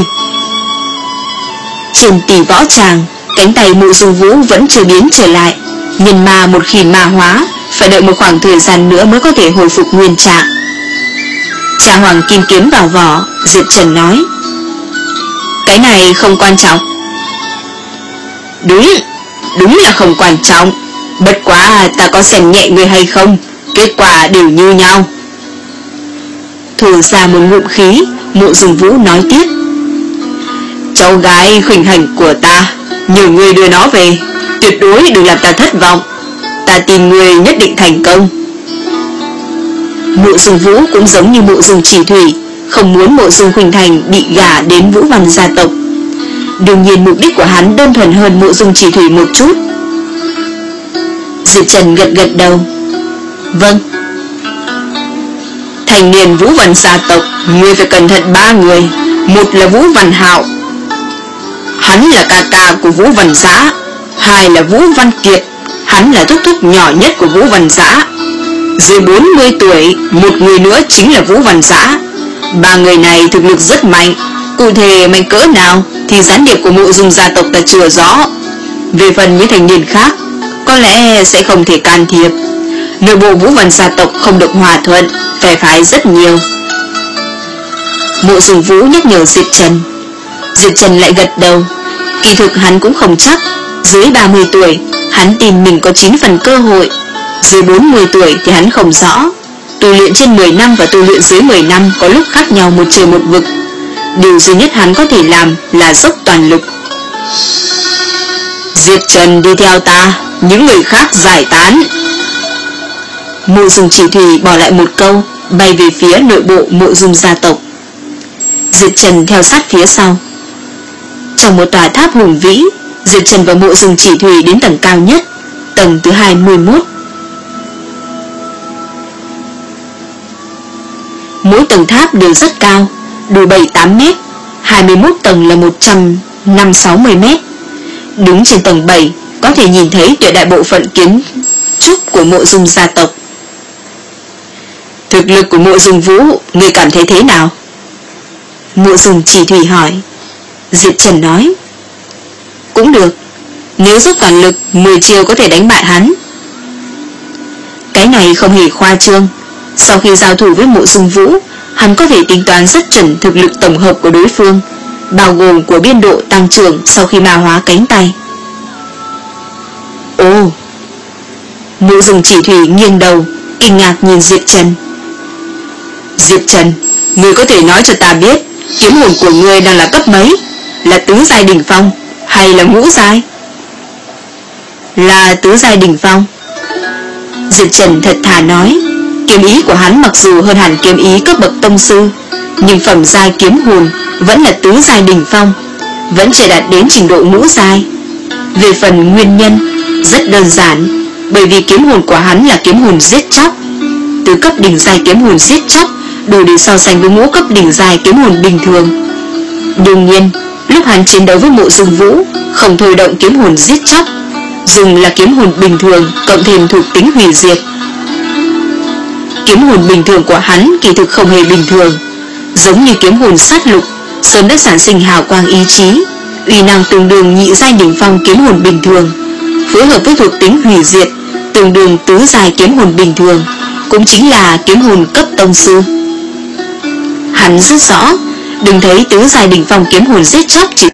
Trên tỷ võ tràng, cánh tay Mộ Dung Vũ vẫn chưa biến trở lại. Nhân ma một khi ma hóa, phải đợi một khoảng thời gian nữa mới có thể hồi phục nguyên trạng. Trà hoàng kim kiếm vào vỏ, Diệp Trần nói: cái này không quan trọng. Đúng, đúng là không quan trọng. Bất quá ta có xem nhẹ người hay không, kết quả đều như nhau. Thổ ra một ngụm khí, Mộ Dung Vũ nói tiếp: cháu gái khuynh hành của ta, nhờ ngươi đưa nó về, tuyệt đối đừng làm ta thất vọng. Ta tin ngươi nhất định thành công. Mộ Dung Vũ cũng giống như Mộ Dung Chỉ Thủy, không muốn Mộ Dung Khuynh Thành bị gả đến Vũ Văn gia tộc. Đương nhiên mục đích của hắn đơn thuần hơn Mộ Dung Chỉ Thủy một chút. Diệp Trần gật gật đầu: vâng. Thành niên Vũ Văn gia tộc, ngươi phải cẩn thận ba người. Một là Vũ Văn Hạo, hắn là ca ca của Vũ Văn Giã. Hai là Vũ Văn Kiệt, hắn là thúc thúc nhỏ nhất của Vũ Văn Giã. Dưới bốn mươi tuổi, một người nữa chính là Vũ Văn Giã. Ba người này thực lực rất mạnh, cụ thể mạnh cỡ nào thì gián điệp của Mộ Dung gia tộc ta chưa rõ. Về phần những thành niên khác, có lẽ sẽ không thể can thiệp. Nội bộ Vũ Văn gia tộc không được hòa thuận, phe phái rất nhiều. Mộ Dung Vũ nhắc nhở Diệp Trần. Diệp Trần lại gật đầu. Kỳ thực hắn cũng không chắc. Dưới ba mươi tuổi, hắn tin mình có chín phần cơ hội. Dưới bốn mươi tuổi thì hắn không rõ. Tu luyện trên mười năm và tu luyện dưới mười năm có lúc khác nhau một trời một vực. Điều duy nhất hắn có thể làm là dốc toàn lực. Diệp Trần đi theo ta, những người khác giải tán. Mộ Dung Chỉ Thủy bỏ lại một câu, bay về phía nội bộ Mộ Dung gia tộc. Diệp Trần theo sát phía sau. Trong một tòa tháp hùng vĩ, Diệp Trần và Mộ Dung Chỉ Thủy đến tầng cao nhất, tầng thứ hai mươi mốt. Mỗi tầng tháp đều rất cao, đủ bảy tám mét, hai mươi mốt tầng là một trăm năm mươi sáu mươi mét. Đứng trên tầng bảy có thể nhìn thấy tuyệt đại bộ phận kiến trúc của Mộ Dung gia tộc. Thực lực của Mộ Dung Vũ, ngươi cảm thấy thế nào? Mộ Dung Chỉ Thủy hỏi. Diệp Trần nói, cũng được, nếu dốc toàn lực mười chiêu có thể đánh bại hắn. Cái này không hề khoa trương. Sau khi giao thủ với Mộ Dung Vũ, hắn có thể tính toán rất chuẩn thực lực tổng hợp của đối phương, bao gồm của biên độ tăng trưởng sau khi ma hóa cánh tay. Ồ! Mộ Dung Chỉ Thủy nghiêng đầu, kinh ngạc nhìn Diệp Trần. Diệp Trần, ngươi có thể nói cho ta biết kiếm hồn của ngươi đang là cấp mấy? Là tứ giai đỉnh phong hay là ngũ giai? Là tứ giai đỉnh phong. Diệp Trần thật thà nói. Kiếm ý của hắn mặc dù hơn hẳn kiếm ý cấp bậc tông sư, nhưng phẩm giai kiếm hồn vẫn là tứ giai đỉnh phong, vẫn chưa đạt đến trình độ ngũ giai. Về phần nguyên nhân, rất đơn giản, bởi vì kiếm hồn của hắn là kiếm hồn giết chóc. Tứ cấp đỉnh giai kiếm hồn giết chóc đủ để so sánh với ngũ cấp đỉnh giai kiếm hồn bình thường. Đương nhiên, lúc hắn chiến đấu với Mộ Dung Vũ, không thôi động kiếm hồn giết chóc, dùng là kiếm hồn bình thường cộng thêm thuộc tính hủy diệt. Kiếm hồn bình thường của hắn kỳ thực không hề bình thường, giống như kiếm hồn sát lục, sớm đã sản sinh hào quang ý chí, uy năng tương đương nhị giai đỉnh phong kiếm hồn bình thường, phối hợp với thuộc tính hủy diệt, tương đương tứ giai kiếm hồn bình thường, cũng chính là kiếm hồn cấp tông sư. Hắn rất rõ, đừng thấy tứ giai đỉnh phong kiếm hồn giết chóc chỉ